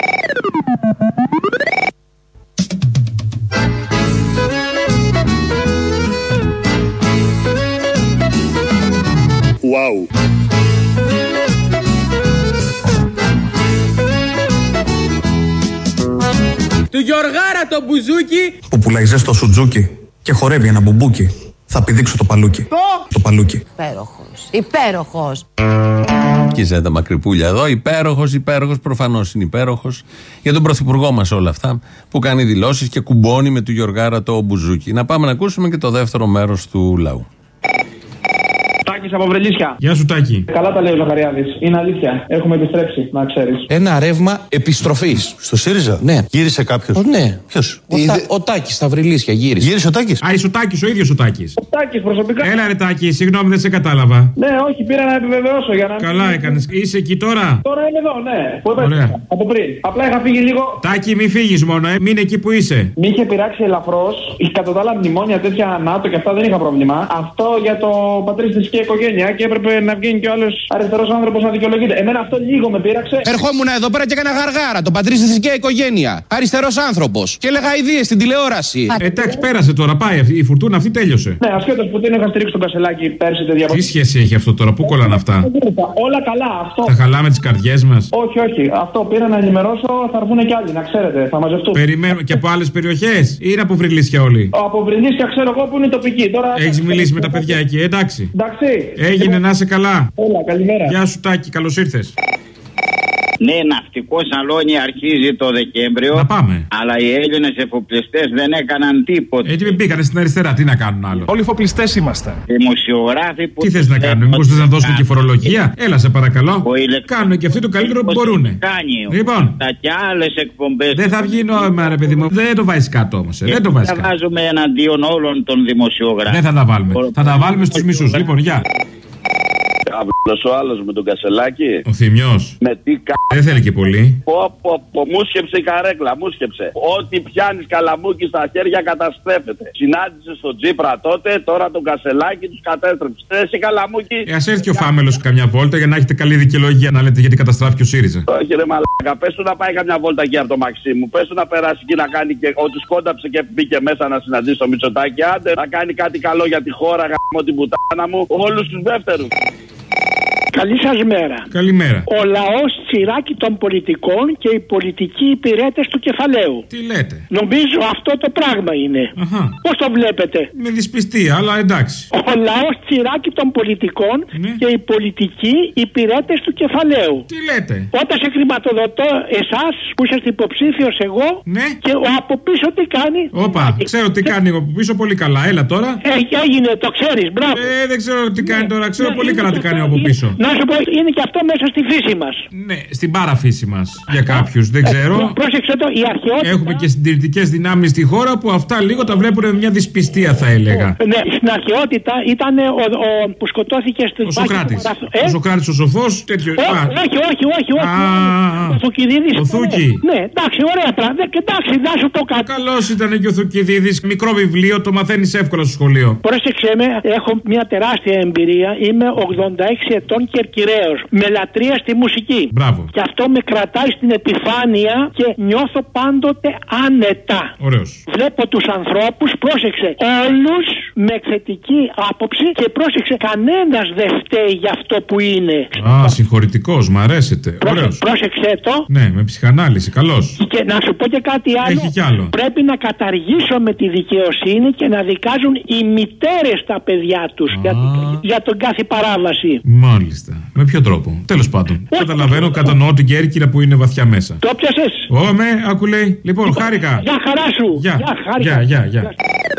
Wow. Του Γιωργάρα το μπουζούκι που πουλάει ζέστο σουτζούκι και χορεύει ένα μπουμπούκι. Θα πηδήξω το παλούκι. Το, το παλούκι. Υπέροχος. Υπέροχος. Και η Ζέντα Μακρυπούλια εδώ. Υπέροχος, υπέροχος. Προφανώς είναι υπέροχος για τον πρωθυπουργό μας όλα αυτά που κάνει δηλώσεις και κουμπώνει με του Γιωργάρα το μπουζούκι. Να πάμε να ακούσουμε και το δεύτερο μέρος του λαού. Τάκης από Βρελίσια. Γεια σου, Τάκη. Καλά τα λέει ο Ζαχαριάδης. Είναι αλήθεια. Έχουμε επιστρέψει, να ξέρεις. Ένα ρεύμα επιστροφής. Στο ΣΥΡΙΖΑ? Ναι. Γύρισε κάποιος? Ναι. Ποιος? Ο, Είδε... Τα... ο Τάκης στα Βρυλίσια γύρισε. Γύρισε ο Τάκης. Α, είσαι ο Τάκης, ο ίδιος ο Τάκης. Ο Τάκης προσωπικά. Έλα ρε Τάκη, συγγνώμη δεν σε κατάλαβα. Ναι, όχι, πήρα να επιβεβαιώσω για να. Καλά έκανες. Είσαι εκεί τώρα? Τώρα είμαι εδώ, ναι. Πότε? Ωραία. Από πριν. Απλά είχα φύγει λίγο. Τάκη, μη φύγεις μόνο, ε. Μείνε εκεί που είσαι. Μη είχε πειράξει ελαφρώς. Κατά τα άλλα μνημόνια τέτοια ΝΑΤΟ και αυτά δεν είχα πρόβλημα. Αυτό για το πατρίστης και οικογένεια. οικογένεια και έπρεπε να βγαίνει κι ο άλλος αριστερός άνθρωπος να δικαιολογείται. Εμένα αυτό λίγο με πείραξε. Ερχόμουν εδώ πέρα και έκανα γαργάρα. Το πατριστική οικογένεια. Αριστερός άνθρωπος. Και έλεγα ιδέες στην τηλεόραση. Ε, εντάξει, πέρασε τώρα. Πάει η φουρτούνα αυτή, τέλειωσε. Ναι, ασχέτως που την είχα στηρίξει τον Κασελάκη πέρσι τέτοια. Τι σχέση έχει αυτό τώρα, πού κολλάνε αυτά? Όλα καλά. Αυτό. Θα χαλάμε τις καρδιές μας. Όχι, όχι. Αυτό πήρα να ενημερώσω, θα έρθουν και άλλοι, να ξέρετε. Θα μαζευτούν. Περιμένω και από άλλες περιοχές ή είναι από Βρυλίσια όλοι? Από Βρυλίσια ξέρω εγώ που είναι τοπική. Τώρα... Έχεις μιλήσει με τα παιδιά εκεί, εντάξει. Εντάξει. Έγινε, να είσαι καλά. Όλα, καλημέρα. Γεια σου Τάκη, καλώς ήρθες. Ναι, ναυτικό σαλόνι αρχίζει το Δεκέμβριο. Να πάμε. Αλλά οι Έλληνες εφοπλιστές δεν έκαναν τίποτα. Έτσι μπήκανε στην αριστερά, τι να κάνουν άλλο? Όλοι εφοπλιστές είμαστε. Δημοσιογράφοι που. Τι θες να κάνουν, μήπως θες να δώσουν και φορολογία? Έλα σε παρακαλώ. Κάνουν και αυτοί το καλύτερο που μπορούν. Λοιπόν, τα και άλλες εκπομπές. Δεν θα βγει νόημα, ρε παιδί μου. Δεν το βάζεις κάτω όμως. Δεν το βάζεις κάτω. Θα βάζουμε εναντίον όλων των δημοσιογράφων. Δεν θα τα βάλουμε. Θα τα βάλουμε στους μισούς. Λοιπόν, γεια. Αυλος ο άλλος με τον Κασελάκη. Ο Θημιός. Με τι κα... Δεν θέλει και πολύ. Πω, πω, πω, μου σκέψε η καρέκλα, μου σκέψε. Ό,τι πιάνεις καλαμούκι στα χέρια καταστρέφεται. Συνάντησε στον Τσίπρα τότε, τώρα τον Κασελάκη τους κατέστρεψε. Εσύ καλαμούκι. Ε, ας έρθει και ο Φάμελος καμιά βόλτα για να έχετε καλή δικαιολογία να λέτε γιατί καταστράφηκε ο ΣΥΡΙΖΑ. Όχι ρε μαλάκα, πες του να πάει καμιά βόλτα εκεί από το Μαξίμου. Πες του να περάσει εκεί να κάνει και ότι σκόνταψε και μπήκε μέσα να συναντήσει το Μητσοτάκη. Άντε να κάνει κάτι καλό για τη χώρα, γαμώ την πουτάνα μου, όλους τους δεύτερους. Καλή σας μέρα. Καλημέρα. Ο λαός τσιράκι των πολιτικών και οι πολιτικοί υπηρέτες του κεφαλαίου. Τι λέτε? Νομίζω αυτό το πράγμα είναι. Αχα. Πώς το βλέπετε? Με δυσπιστία, αλλά εντάξει. Ο λαός τσιράκι των πολιτικών ναι. και οι πολιτικοί υπηρέτες του κεφαλαίου. Τι λέτε? Όταν σε χρηματοδοτώ εσάς που είσαστε υποψήφιος εγώ ναι. και ο από πίσω τι κάνει? Όπα, ξέρω τι κάνει από πίσω πολύ καλά. Έλα τώρα. Έχει, έγινε, το ξέρεις, μπράβο. Ε, δεν ξέρω τι κάνει τώρα, ξέρω ναι, πολύ καλά τι κάνει από πίσω. Να σου πω, είναι και αυτό μέσα στη φύση μας. Ναι, στην παραφύση μας. Για κάποιους, δεν ξέρω. Πρόσεξε το, η αρχαιότητα. Έχουμε και συντηρητικές δυνάμεις στη χώρα που αυτά λίγο τα βλέπουν με μια δυσπιστία, θα έλεγα. Ναι, στην αρχαιότητα ήταν ο, ο που σκοτώθηκε στην Ο Σοκράτης. Ε? Ο Σοκράτης ο σοφός, τέτοιο. Όχι, όχι, όχι, όχι. όχι. Α, ο Θουκυδίδης. Ο Θούκη. Ναι, εντάξει, ωραία πράγματα. Εντάξει, να σου πω κάτι. Καλός ήταν και ο Θουκυδίδης. Μικρό βιβλίο, το μαθαίνεις εύκολα στο σχολείο. Πρόσεξε με, έχω μια τεράστια εμπειρία. Είμαι ογδόντα έξι ετών και κυραίος. Με λατρεία στη μουσική. Μπράβο. Και αυτό με κρατάει στην επιφάνεια και νιώθω πάντοτε άνετα. Ωραίος. Βλέπω τους ανθρώπους, πρόσεξε, όλους με θετική άποψη και πρόσεξε, κανένας δεν φταίει για αυτό που είναι. Α, συγχωρητικός, μ' αρέσετε. Ωραίος. Πρόσεξε το. Ναι, με ψυχανάλυση, καλός. Και να σου πω και κάτι άλλο. Έχει κι άλλο. Πρέπει να καταργήσουμε τη δικαιοσύνη και να δικάζουν οι μητέρες τα παιδιά τους για, για τον κάθε παράβαση. Μάλιστα. Με ποιο τρόπο? Τέλος πάντων. Καταλαβαίνω, κατανοώ την Κέρκυρα που είναι βαθιά μέσα. Το πιάσες? Ω, με, άκου λέει. Λοιπόν, χάρηκα. Γεια χαρά σου. Γεια, γεια, γεια, γεια.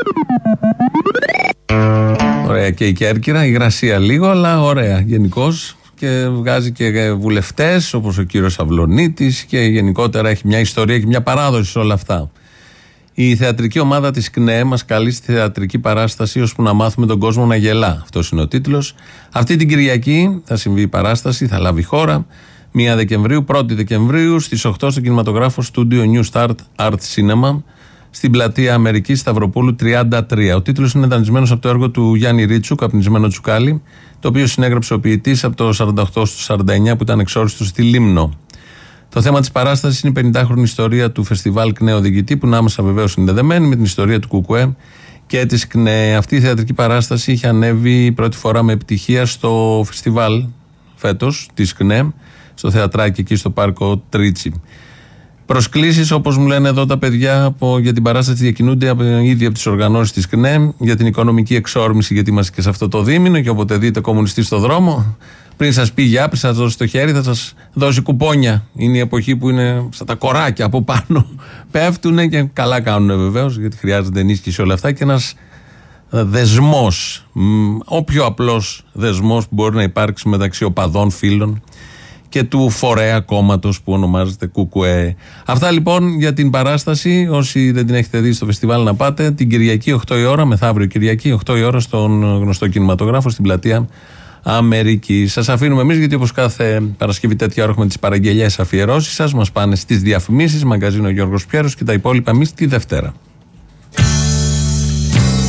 Ωραία και η Κέρκυρα, η υγρασία λίγο, αλλά ωραία γενικώς. Και βγάζει και βουλευτές όπως ο κύριος Αυλωνίτης και γενικότερα έχει μια ιστορία και μια παράδοση σε όλα αυτά. Η θεατρική ομάδα της ΚΝΕ μας καλεί στη θεατρική παράσταση ώσπου να μάθουμε τον κόσμο να γελά. Αυτός είναι ο τίτλος. Αυτή την Κυριακή θα συμβεί η παράσταση, θα λάβει χώρα πρώτη Δεκεμβρίου, πρώτη Δεκεμβρίου στις οκτώ στο κινηματογράφο Studio New Start Art Cinema στην πλατεία Αμερικής Σταυροπούλου τριάντα τρία. Ο τίτλος είναι δανεισμένος από το έργο του Γιάννη Ρίτσου, Καπνισμένο Τσουκάλι, το οποίο συνέγραψε ο ποιητής από το σαράντα οκτώ στο σαράντα εννιά που ήταν εξόριστος στη Λίμνο. Το θέμα της παράστασης είναι η πενηντάχρονη ιστορία του φεστιβάλ ΚΝΕ Οδηγητή, που είναι άμεσα βεβαίως συνδεδεμένη με την ιστορία του ΚΚΕ και της ΚΝΕ. Αυτή η θεατρική παράσταση είχε ανέβει πρώτη φορά με επιτυχία στο φεστιβάλ φέτος της ΚΝΕ, στο θεατράκι εκεί στο πάρκο Τρίτσι. Προσκλήσεις, όπως μου λένε εδώ τα παιδιά από, για την παράσταση, διακινούνται από, ήδη από τις οργανώσεις της ΚΝΕ για την οικονομική εξόρμηση, γιατί είμαστε και σε αυτό το δίμηνο. Και όποτε δείτε κομμουνιστή στο δρόμο, πριν σας πει γεια, πριν σας δώσει το χέρι, θα σας δώσει κουπόνια. Είναι η εποχή που είναι σαν τα κοράκια από πάνω. Πέφτουνε και καλά κάνουνε βεβαίως, γιατί χρειάζεται ενίσχυση όλα αυτά και ένας δεσμός, ο πιο απλός δεσμός που μπορεί να υπάρξει μεταξύ οπαδών, φίλων και του φορέα κόμματος που ονομάζεται ΚΚΕ. Αυτά λοιπόν για την παράσταση. Όσοι δεν την έχετε δει στο φεστιβάλ, να πάτε την Κυριακή οκτώ η ώρα, μεθαύριο Κυριακή οκτώ η ώρα, στον γνωστό κινηματογράφο στην πλατεία Αμερική. Σας αφήνουμε εμείς, γιατί όπως κάθε Παρασκευή τέτοια ώρα έχουμε τις παραγγελιές αφιερώσεις σας. Μας πάνε στις διαφημίσεις, μαγκαζίνο Γιώργος Πιέρος, και τα υπόλοιπα εμείς τη Δευτέρα.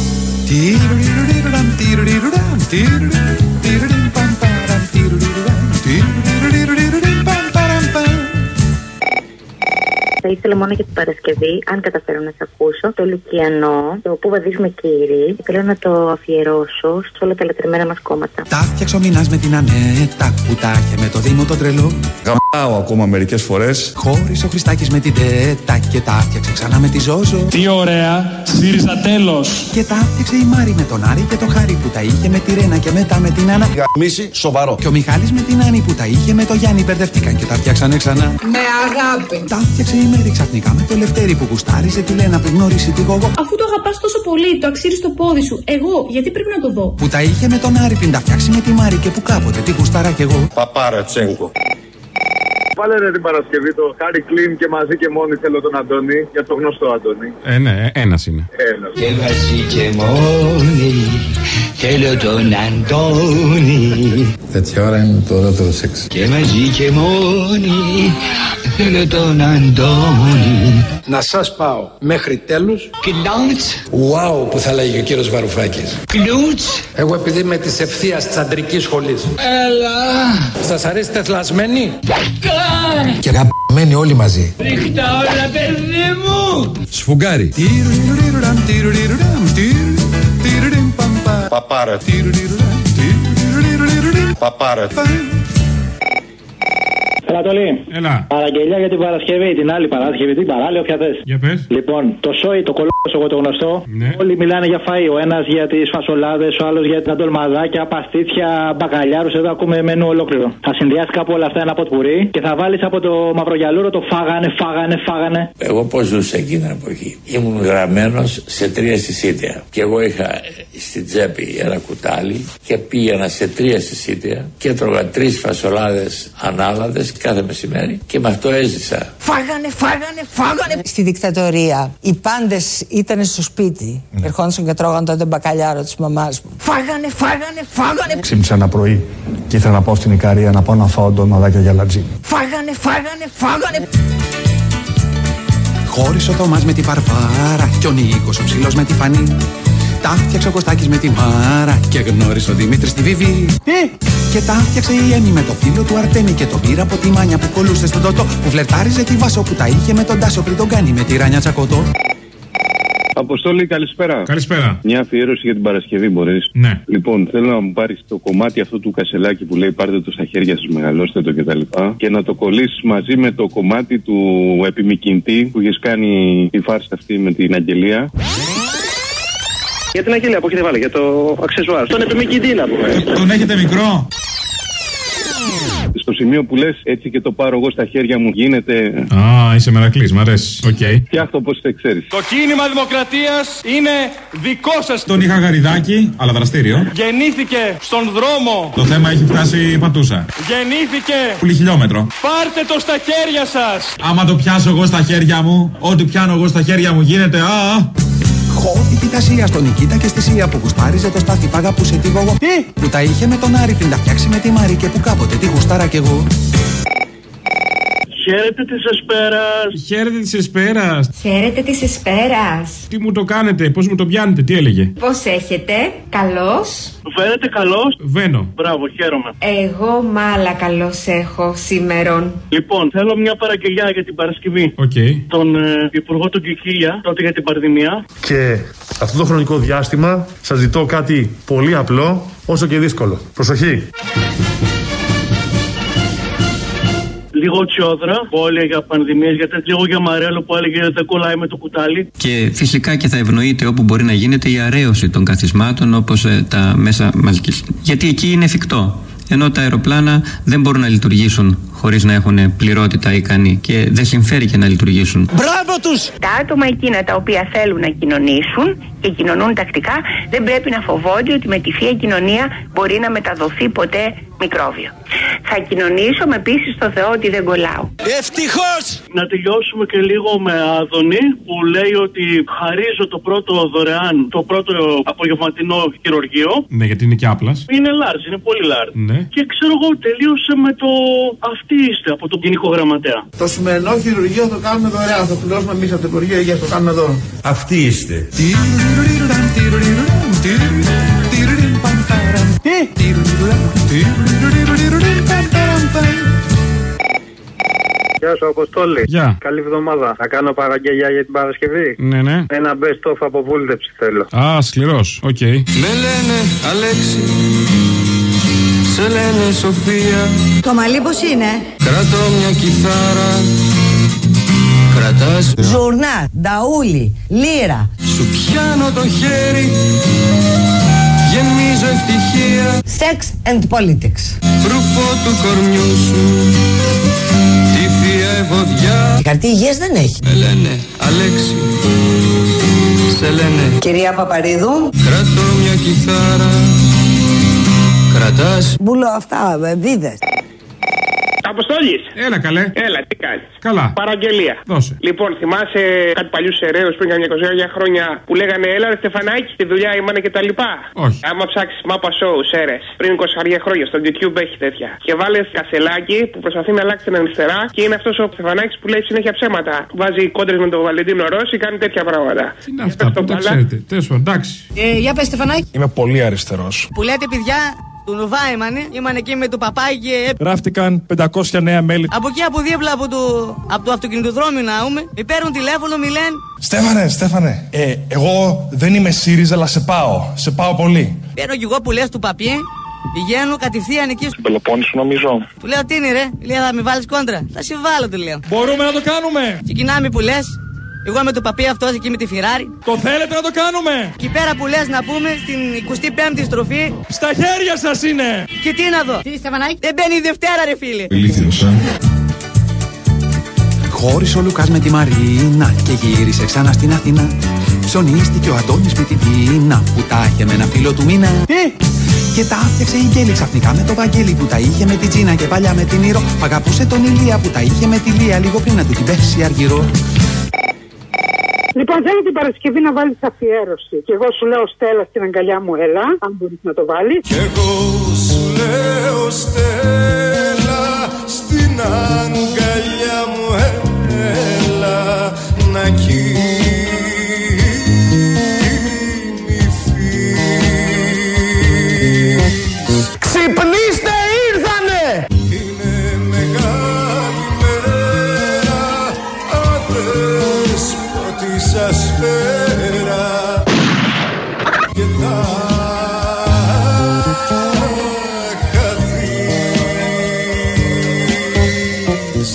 Θα ήθελα μόνο για την Παρασκευή, αν καταφέρω να σε ακούσω, το Λουκιανό, το που βαδίζουμε κύριοι, και θέλω να το αφιερώσω σε όλα τα λατρεμένα μας κόμματα. Τα φτιάξω μηνάς με την Ανέτα, που τα είχε με το Δήμο τον τρελό. Γαμάω ακόμα μερικές φορές. Χώρισε ο Χριστάκης με την Τέτα και τα φτιάξε ξανά με τη Ζόζο. Τι ωραία, ΣΥΡΙΖΑ τέλος. Και τα φτιάξε η Μάρη με τον Άρη και το Χάρη που τα είχε με τη Ρένα και μετά με την Άννα. Γαμίση, σοβαρό. Και ο Μιχάλης με την Άννη που τα είχε με το Γιάννη, μπερδευτήκαν και τα φτιάξανε ξανά. Με αγάπη. Τα φτιάξε η Μέρη ξαφνικά με το Λευτέρη που γουστάριζε τη Λένα πριν γνωρίσει τη Γογό. Αφού το αγαπάς τόσο πολύ, το αξίρει στο πόδι σου. Εγώ, γιατί πρέπει να το δω. Που τα είχε με τον Άρη πριν τα φτιάξει με τη Μάρη και που κάποτε τη γουστάρα κι εγώ. Παπάρα Τσέγκο. Βάλε ρε την Παρασκευή το Χάρη Κλίν και μαζί και μόνοι θέλω τον Αντώνη. Για το γνωστό Αντώνη. Ε, ναι, ένας είναι. Ένας. Και μαζί και μόνοι θέλω τον Αντώνη. Τέτοια ώρα είναι το ωραίο σεξ. Και μαζί και μόνοι θέλω τον Αντώνη. Να σας πάω μέχρι τέλους. Κλούτς. Ουάου που θα λέγει ο κύριος Βαρουφάκης. Κλούτς. Εγώ επειδή είμαι της ευθείας της αντρικής σχολής. Έλα. Σας αρέσει τεθλασμένη? Κα. Και αγαπημένοι όλοι μαζί. Ρίχτα όλα παιδί μου. Σφουγγάρι. Παπάρα. Παπάρα. Ανατολή. Έλα. Παραγγελιά για την Παρασκευή, την άλλη Παρασκευή, την παράλληλη, όποια θες. Για πες. Λοιπόν, το σόι, το κολόσο, εγώ το γνωστό. Ναι. Όλοι μιλάνε για φαΐ. Ο ένας για τις φασολάδες, ο άλλος για τα ντολμαδάκια, παστίτσια, μπακαλιάρους. Εδώ ακούμε μενού ολόκληρο. Θα συνδυάσει κάπου όλα αυτά ένα ποτπουρί και θα βάλεις από το μαυρογιαλούρο το φάγανε, φάγανε, φάγανε. Εγώ πώς ζούσα εκείνη την εποχή. Ήμουν γραμμένος σε τρία συσίτια. Και εγώ είχα στην τσέπη ένα κουτάλι και πήγαινα σε τρία συσίτια και έτρωγα τρεις φασολάδες ανάλαδες κάθε μεσημέρι και με αυτό έζησα. Φάγανε, φάγανε, φάγανε. Στη δικτατορία οι πάντες ήταν στο σπίτι. Mm. Ερχόντουσαν και τρώγαν τότε μπακαλιάρο της μαμάς μου. Φάγανε, φάγανε, φάγανε. Ξύπνησα ένα πρωί και ήθελα να πάω στην Ικαρία να πάω να φάω ντολμαδάκια για λατζί. Φάγανε, φάγανε, φάγανε. Χώρισε ο Θωμάς με τη Βαρβάρα και ο Νίκος ο ψηλός με τη Φανή. Τα φτιάξε ο Κωστάκης με τη Μάρα και γνώρισε ο Δημήτρης τη Βιβί. Τι? Και τα φτιάξε η Έμι με το φίλο του Αρτέμι και τον πήρα από τη Μάνια που κολούσε στον Τωτό. Που φλερτάριζε τη Βάσο που τα είχε με τον Τάσο πριν τον κάνει με τη Ράνια Τσακωτό. Αποστόλη, καλησπέρα. Καλησπέρα. Μια αφιέρωση για την Παρασκευή, μπορείς? Ναι. Λοιπόν, θέλω να μου πάρεις το κομμάτι αυτό του Κασελάκη που λέει πάρτε το στα χέρια σας, μεγαλώστε το κτλ. Και να το κολλήσεις μαζί με το κομμάτι του Επιμικηντή που έχεις κάνει τη φάρσα αυτή με την Αγγελία. Για την Αγγελία που έχετε βάλει, για το αξεσουάρ. Τον Επιμικηντή να πούμε. Τον έχετε μικρό? Στο σημείο που λες έτσι και το πάρω εγώ στα χέρια μου γίνεται. Α, είσαι μερακλής, μ' αρέσει. Οκ. Okay. Φτιάχτω όπως δεν ξέρεις. Το κίνημα δημοκρατίας είναι δικό σας. Τον είχα γαριδάκι, αλλά δραστήριο. Γεννήθηκε στον δρόμο. Το θέμα έχει φτάσει πατούσα. Γεννήθηκε. Πουλί χιλιόμετρο. Πάρτε το στα χέρια σας. Άμα το πιάσω εγώ στα χέρια μου, ό,τι πιάνω εγώ στα χέρια μου γίνεται. Α, Χώθηκε η Τασία στον Νικήτα και στη Σία που γουστάριζε το Στάθη που αγαπούσε τη Γογό. Τι? Που τα είχε με τον Άρη πριν τα φτιάξει με τη Μάρη και που κάποτε τη γουστάρα κι εγώ. Χαίρετε της Εσπέρας. Χαίρετε της Εσπέρας. Χαίρετε της Εσπέρας. Τι μου το κάνετε, πώς μου το πιάνετε, τι έλεγε? Πώς έχετε, καλώς? Φαίνεται καλώς. Βαίνω. Μπράβο, χαίρομαι. Εγώ μάλα καλώς έχω σήμερον. Λοιπόν, θέλω μια παραγγελιά για την Παρασκευή. Okay. Τον ε, Υπουργό του Κικίλια, τότε για την πανδημία. Και αυτό το χρονικό διάστημα σας ζητώ κάτι πολύ απλό, όσο και δύσκολο. Προσοχή. Λίγο Τσιόδρα που έλεγε για πανδημίες, γιατί λίγο για Μαρέλο που έλεγε δεν κολλάει με το κουτάλι. Και φυσικά και θα ευνοείται όπου μπορεί να γίνεται η αρέωση των καθισμάτων όπως ε, τα μέσα μαζικής. Γιατί εκεί είναι εφικτό. Ενώ τα αεροπλάνα δεν μπορούν να λειτουργήσουν χωρίς να έχουν πληρότητα ικανή και δεν συμφέρει και να λειτουργήσουν. Μπράβο τους! Τα άτομα εκείνα τα οποία θέλουν να κοινωνήσουν και κοινωνούν τακτικά δεν πρέπει να φοβόνται ότι με τη θεία κοινωνία μπορεί να μεταδοθεί ποτέ μικρόβιο. Θα κοινωνήσω με πίστη στο Θεό ότι δεν κολλάω. Ευτυχώς! Να τελειώσουμε και λίγο με Άδωνη που λέει ότι χαρίζω το πρώτο δωρεάν, το πρώτο απογευματινό χειρουργείο. Ναι, γιατί είναι και άπλας. Είναι large, είναι πολύ large. Ναι. Και ξέρω εγώ τελείωσε με το αυτοί είστε από τον Γενικό Γραμματέα. Το σημερινό χειρουργείο το κάνουμε δωρεάν. Θα πληρώσουμε εμείς από το Υπουργείο Υγείας, το κάνουμε εδώ. Αυτοί είστε. Τι? Γεια σου, Αποστόλη. Γεια. Καλή εβδομάδα. Θα κάνω παραγγελιά για την Παρασκευή. Ναι, ναι. Ένα best of από βούλτεψη θέλω. Α, σκληρός. Οκ. Okay. Με λένε Αλέξη, σε λένε Σοφία. Το μαλλί πως είναι? Κρατώ μια κιθάρα. Κρατάς Ζουρνά, νταούλι, λύρα. Σου πιάνω το χέρι, γεμίζω ευτυχία. Sex and politics. Ρουφό του κορμιού σου τη θεία ευωδιά. Η καρτή υγείας δεν έχει. Με λένε Αλέξη, σε λένε Κυρία Παπαρίδου. Κρατώ μια κιθάρα. Κρατάς Μπουλό αυτά, βίδες. Αποστόλης. Έλα καλέ. Έλα, τι κάνεις? Καλά. Παραγγελία. Δώσε. Λοιπόν, θυμάσαι κάτι παλιούς ερέους πριν καμιά είκοσι χρόνια που λέγανε έλα ρε Στεφανάκη, στη δουλειά ήμανε και τα λοιπά? Όχι. Άμα ψάξεις μάπα show, σέρες, πριν είκοσι χρόνια στο YouTube έχει τέτοια. Και βάλες Κασελάκι που προσπαθεί να αλλάξει την αριστερά και είναι αυτός ο Στεφανάκης που λέει συνέχεια ψέματα. Βάζει κόντρες με τον Βαλεντίνο Ρώση, κάνει τέτοια πράγματα. Τι είναι αυτά που τα ξέρετε? Τέλος πάντων, εντάξει. Ε, για πες Στεφανάκη. Είμαι πολύ αριστερός. Που λέτε παιδιά. Του Νουβά ήμανε, ήμανε εκεί με το παπάκι και... Γράφτηκαν πεντακόσια νέα μέλη. Από εκεί από δίπλα από το, από το αυτοκινητοδρόμιο να ούμε, με παίρνουν τηλέφωνο, μη λένε. Στέφανε, Στέφανε, ε, εγώ δεν είμαι ΣΥΡΙΖΑ, αλλά σε πάω. Σε πάω πολύ. Παίρνω κι εγώ που λες του παπιέ, πηγαίνω κατευθείαν εκεί στο Πελοπόννησο νομίζω. Του λέω τι είναι ρε, λέει θα με βάλεις κόντρα. Θα σε βάλω του λέω. Μπορούμε να το κάνουμε. Ξεκινάμε που λες. Εγώ με το παπί αυτός εκεί με τη Φιράρι. Το θέλετε να το κάνουμε? Εκεί πέρα που λες να πούμε στην εικοστή πέμπτη στροφή. Στα χέρια σας είναι. Και τι να δω? Τι Στεφανάκη? Δεν μπαίνει η Δευτέρα ρε φίλε. Ηλίθιος, α. Χώρισε ο Λουκάς με τη Μαρίνα και γύρισε ξανά στην Αθήνα. Ψωνίστηκε ο Αντώνης με την Τίνα που τα είχε με ένα φίλο του μήνα. Τι? Και τα άφτιαξε η Γκέλη ξαφνικά με το Βαγγέλη που τα είχε με την Τζίνα και παλιά με την Ήρο. Αγαπούσε τον Ηλία που τα είχε με τη Λία λίγο πριν να του την πέσει αργυρό. Λοιπόν, θέλω την Παρασκευή να βάλεις αφιέρωση. Και εγώ σου λέω Στέλλα στην αγκαλιά μου, έλα, αν μπορείς να το βάλεις. Και εγώ σου λέω Στέλλα στην αγκαλιά μου, έλα να κοιμηθείς. Ξυπνήστε, ήρθανε! Είναι μεγάλη μέρα, άντρες πρώτη σας φέρα και θα χαθείς.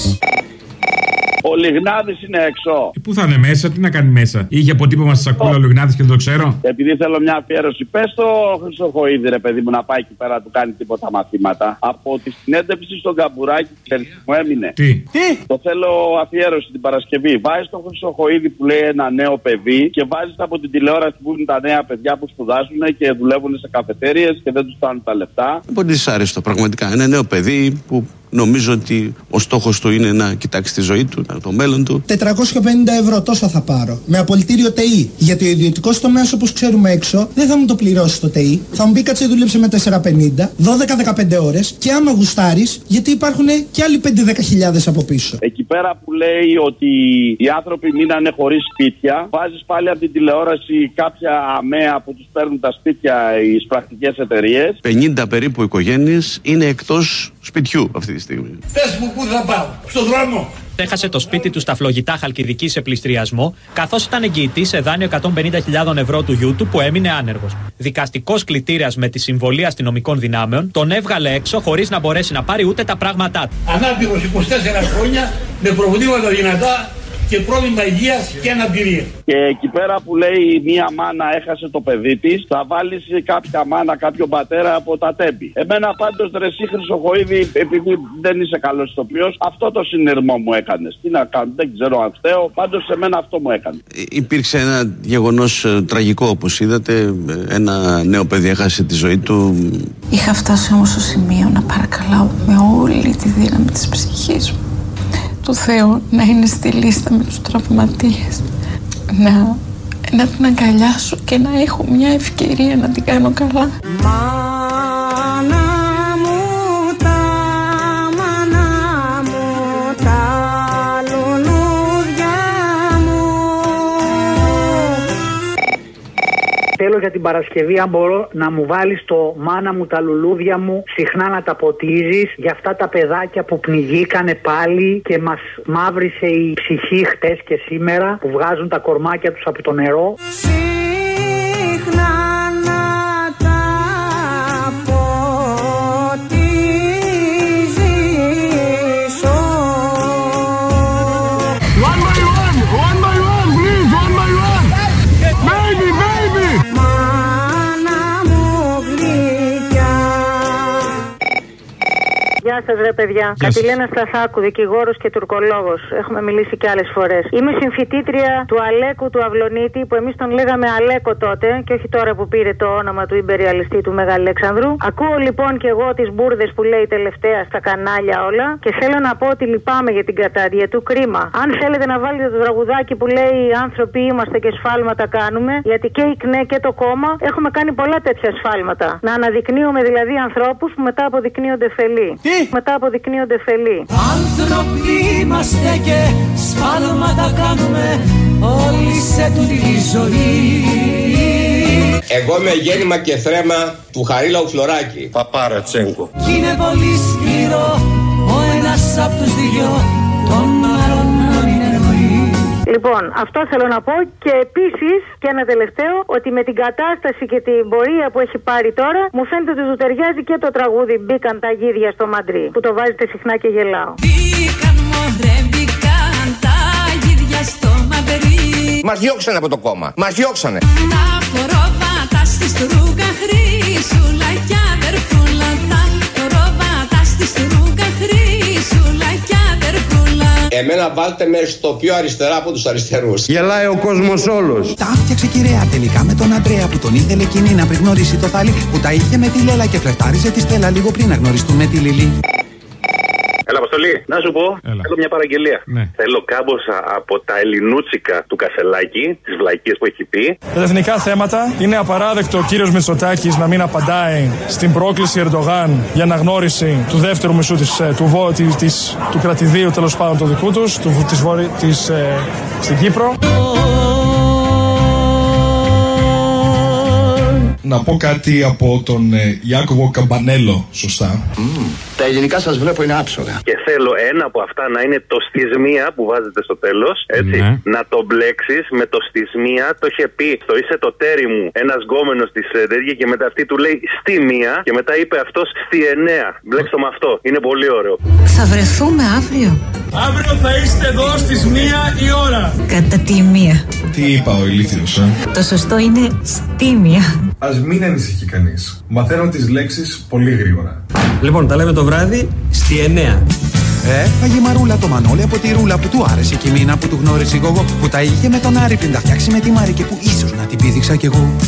Ο Λιγνάδης είναι έξω. Πού θα είναι μέσα, τι να κάνει μέσα? Είχε αποτύπωμα στη σακούλα ο Λιγνάδης και δεν το ξέρω. Επειδή θέλω μια αφιέρωση, πες το Χρυσοχοίδη ρε παιδί μου να πάει εκεί πέρα να του κάνει τίποτα μαθήματα. Από τη συνέντευξη στον Καμπουράκη μου έμεινε. Τι? Τι? Το θέλω αφιέρωση την Παρασκευή. Βάζεις τον Χρυσοχοίδη που λέει ένα νέο παιδί και βάζεις από την τηλεόραση που είναι τα νέα παιδιά που σπουδάζουν και δουλεύουν σε καφετέριες και δεν τους φτάνουν τα λεφτά. Πολύ δυσάρεστο πραγματικά. Ένα νέο παιδί που νομίζω ότι ο στόχος του είναι να κοιτάξει τη ζωή του, το μέλλον του. τετρακόσια πενήντα ευρώ τόσο θα πάρω. Με απολυτήριο ΤΕΙ. Γιατί ο ιδιωτικός τομέας όπως ξέρουμε έξω δεν θα μου το πληρώσει το ΤΕΙ. Θα μου πει κάτσε δούλεψε με τέσσερα πενήντα, δώδεκα με δεκαπέντε ώρες και άμα γουστάρεις, γιατί υπάρχουν και άλλοι πέντε με δέκα χιλιάδες από πίσω. Εκεί πέρα που λέει ότι οι άνθρωποι μείνανε χωρίς σπίτια, βάζεις πάλι από την τηλεόραση κάποια αμαία που τους παίρνουν τα σπίτια οι σπρακτικές εταιρείες. πενήντα περίπου οικογένειες είναι εκτός σπιτιού αυτή τη στιγμή. Πες μου πού θα πάω, στον δρόμο. Έχασε το σπίτι του στα Φλογητά Χαλκιδική σε πληστηριασμό, καθώς ήταν εγγυητής σε δάνειο εκατόν πενήντα χιλιάδες ευρώ του γιού του που έμεινε άνεργος. Δικαστικός κλητήρας με τη συμβολή αστυνομικών δυνάμεων τον έβγαλε έξω χωρίς να μπορέσει να πάρει ούτε τα πράγματά του. Ανάπηρος είκοσι τέσσερα χρόνια με προβλήματα δυνατά και πρόβλημα υγείας και αναπηρία. Και εκεί πέρα που λέει μία μάνα έχασε το παιδί της, θα βάλεις κάποια μάνα, κάποιο πατέρα από τα τέμπη. Εμένα πάντως ρε εσύ Χρυσοχοίδη, επειδή δεν είσαι καλός ηθοποιός, αυτό το συνειρμό μου έκανες. Τι να κάνω, δεν ξέρω αν φταίω, πάντως σε μένα αυτό μου έκανε. Υπήρξε ένα γεγονός ε, τραγικό όπως είδατε, ένα νέο παιδί έχασε τη ζωή του. Είχα φτάσει όμως στο σημείο να παρακαλάω με όλη τη δύναμη της ψυχής μου το Θεό να είναι στη λίστα με τους τραυματίες, να, να την αγκαλιάσω και να έχω μια ευκαιρία να την κάνω καλά. Μάνα μου τα, μάνα μου τα λουλούδια μου. Θέλω για την Παρασκευή, αν μπορώ, να μου βάλεις το μάνα μου τα λουλούδια μου, συχνά να τα ποτίζεις, για αυτά τα παιδάκια που πνιγήκανε πάλι και μας μαύρισε η ψυχή χτες και σήμερα, που βγάζουν τα κορμάκια τους από το νερό. Συχνά να τα ποτίζεις. One by one, one by one, please, one by one. Baby, baby. Μάνα μου γλυκιά. Γεια σας ρε παιδιά. Κατηλένα Σταθάκου, δικηγόρος και τουρκολόγος. Έχουμε μιλήσει και άλλες φορές. Είμαι συμφοιτήτρια του Αλέκου του Αυλονίτη, που εμείς τον λέγαμε Αλέκο τότε και όχι τώρα που πήρε το όνομα του υπεριαλιστή του Μεγαλέξανδρου. Ακούω λοιπόν και εγώ τις μπουρδες που λέει τελευταία στα κανάλια όλα και θέλω να πω ότι λυπάμαι για την κατάδια του, κρίμα. Αν θέλετε να βάλετε το τραγουδάκι που λέει οι άνθρωποι είμαστε και σφάλματα κάνουμε, γιατί και η ΚΝΕ και το κόμμα έχουμε κάνει πολλά τέτοια σφάλματα. Να αναδεικνύουμε δηλαδή ανθρώπους που μετά αποδεικνύονται φελοί. Τι? Μετά αποδεικνύονται φελοί. Άνθρωποι είμαστε και σφάλματα κάνουμε όλοι σε τούτη τη ζωή. Εγώ είμαι γέννημα και θρέμα του Χαρίλαου Φλωράκη. Παπάρα Τσέγκο. Κι είναι πολύ σκληρό ο ένας απ' τους δυο τον άλλον να μην εννοεί. Λοιπόν, αυτό θέλω να πω και επίσης και ένα τελευταίο, ότι με την κατάσταση και την πορεία που έχει πάρει τώρα, μου φαίνεται ότι του ταιριάζει και το τραγούδι «Μπήκαν τα γίδια στο μαντρί», που το βάζετε συχνά και γελάω. Μπήκαν μωρέ, μπήκαν τα γίδια στο μαντρί. Μας διώξανε από το κόμμα, μας διώξανε. Τα χορόβατα στη στρούγκα χρήσουλα κι αδερφούλα. Τα χορόβατα στη στρούγκα χρήσουλα κι αδερφούλα. Εμένα βάλτε με στο πιο αριστερά από τους αριστερούς. Γελάει ο κόσμος όλος. Τα φτιάξε κυρία τελικά με τον Αντρέα που τον ήθελε εκείνη να πριν γνωρίσει το θάλι. Που τα είχε με τη Λέλα και φλερτάριζε τη Στέλλα λίγο πριν να γνωριστούν με τη Λίλη. Έλα, Αποστολή, να σου πω, Έλα. Θέλω μια παραγγελία. Ναι. Θέλω κάμποσα από τα ελληνούτσικα του Κασελάκη, τις βλακίες που έχει πει. Τα εθνικά θέματα. Είναι απαράδεκτο ο κύριος Μητσοτάκης να μην απαντάει στην πρόκληση Ερντογάν για αναγνώριση του δεύτερου μισού της, του, της, της, του κρατηδίου, τέλος πάντων του δικού τους, του, της, της, ε, στην Κύπρο. Να πω κάτι από τον ε, Ιάκωβο Καμπανέλο, σωστά. Mm. Τα ελληνικά σας βλέπω είναι άψογα. Και θέλω ένα από αυτά να είναι το στισμία που βάζετε στο τέλος, έτσι. Ναι. Να το μπλέξεις με το στισμία. Το είχε πει στο είσαι το τέρι μου ένας γκόμενος της τέτοια και μετά αυτή του λέει στη μία και μετά είπε αυτός στη εννέα. Μπλέξτε με αυτό. Είναι πολύ ωραίο. Θα βρεθούμε αύριο. Αύριο θα είστε εδώ στις μία η ώρα. Κατά τη μία. Τι είπα ο ηλίθιος, ε? Το σωστό είναι στη μία. Ας μην ανησυχεί κανείς. Μαθαίνω τις λέξεις πολύ γρήγορα. Λοιπόν, τα λέμε το βράδυ στη εννέα. Έφαγε μαρούλα το Μανώλη από τη ρούλα που του άρεσε και η μήνα που του γνώρισε εγώ. Που τα είχε με τον Άρη πριν τα φτιάξει με τη Μάρη και που ίσως να την πήδηξα κι εγώ.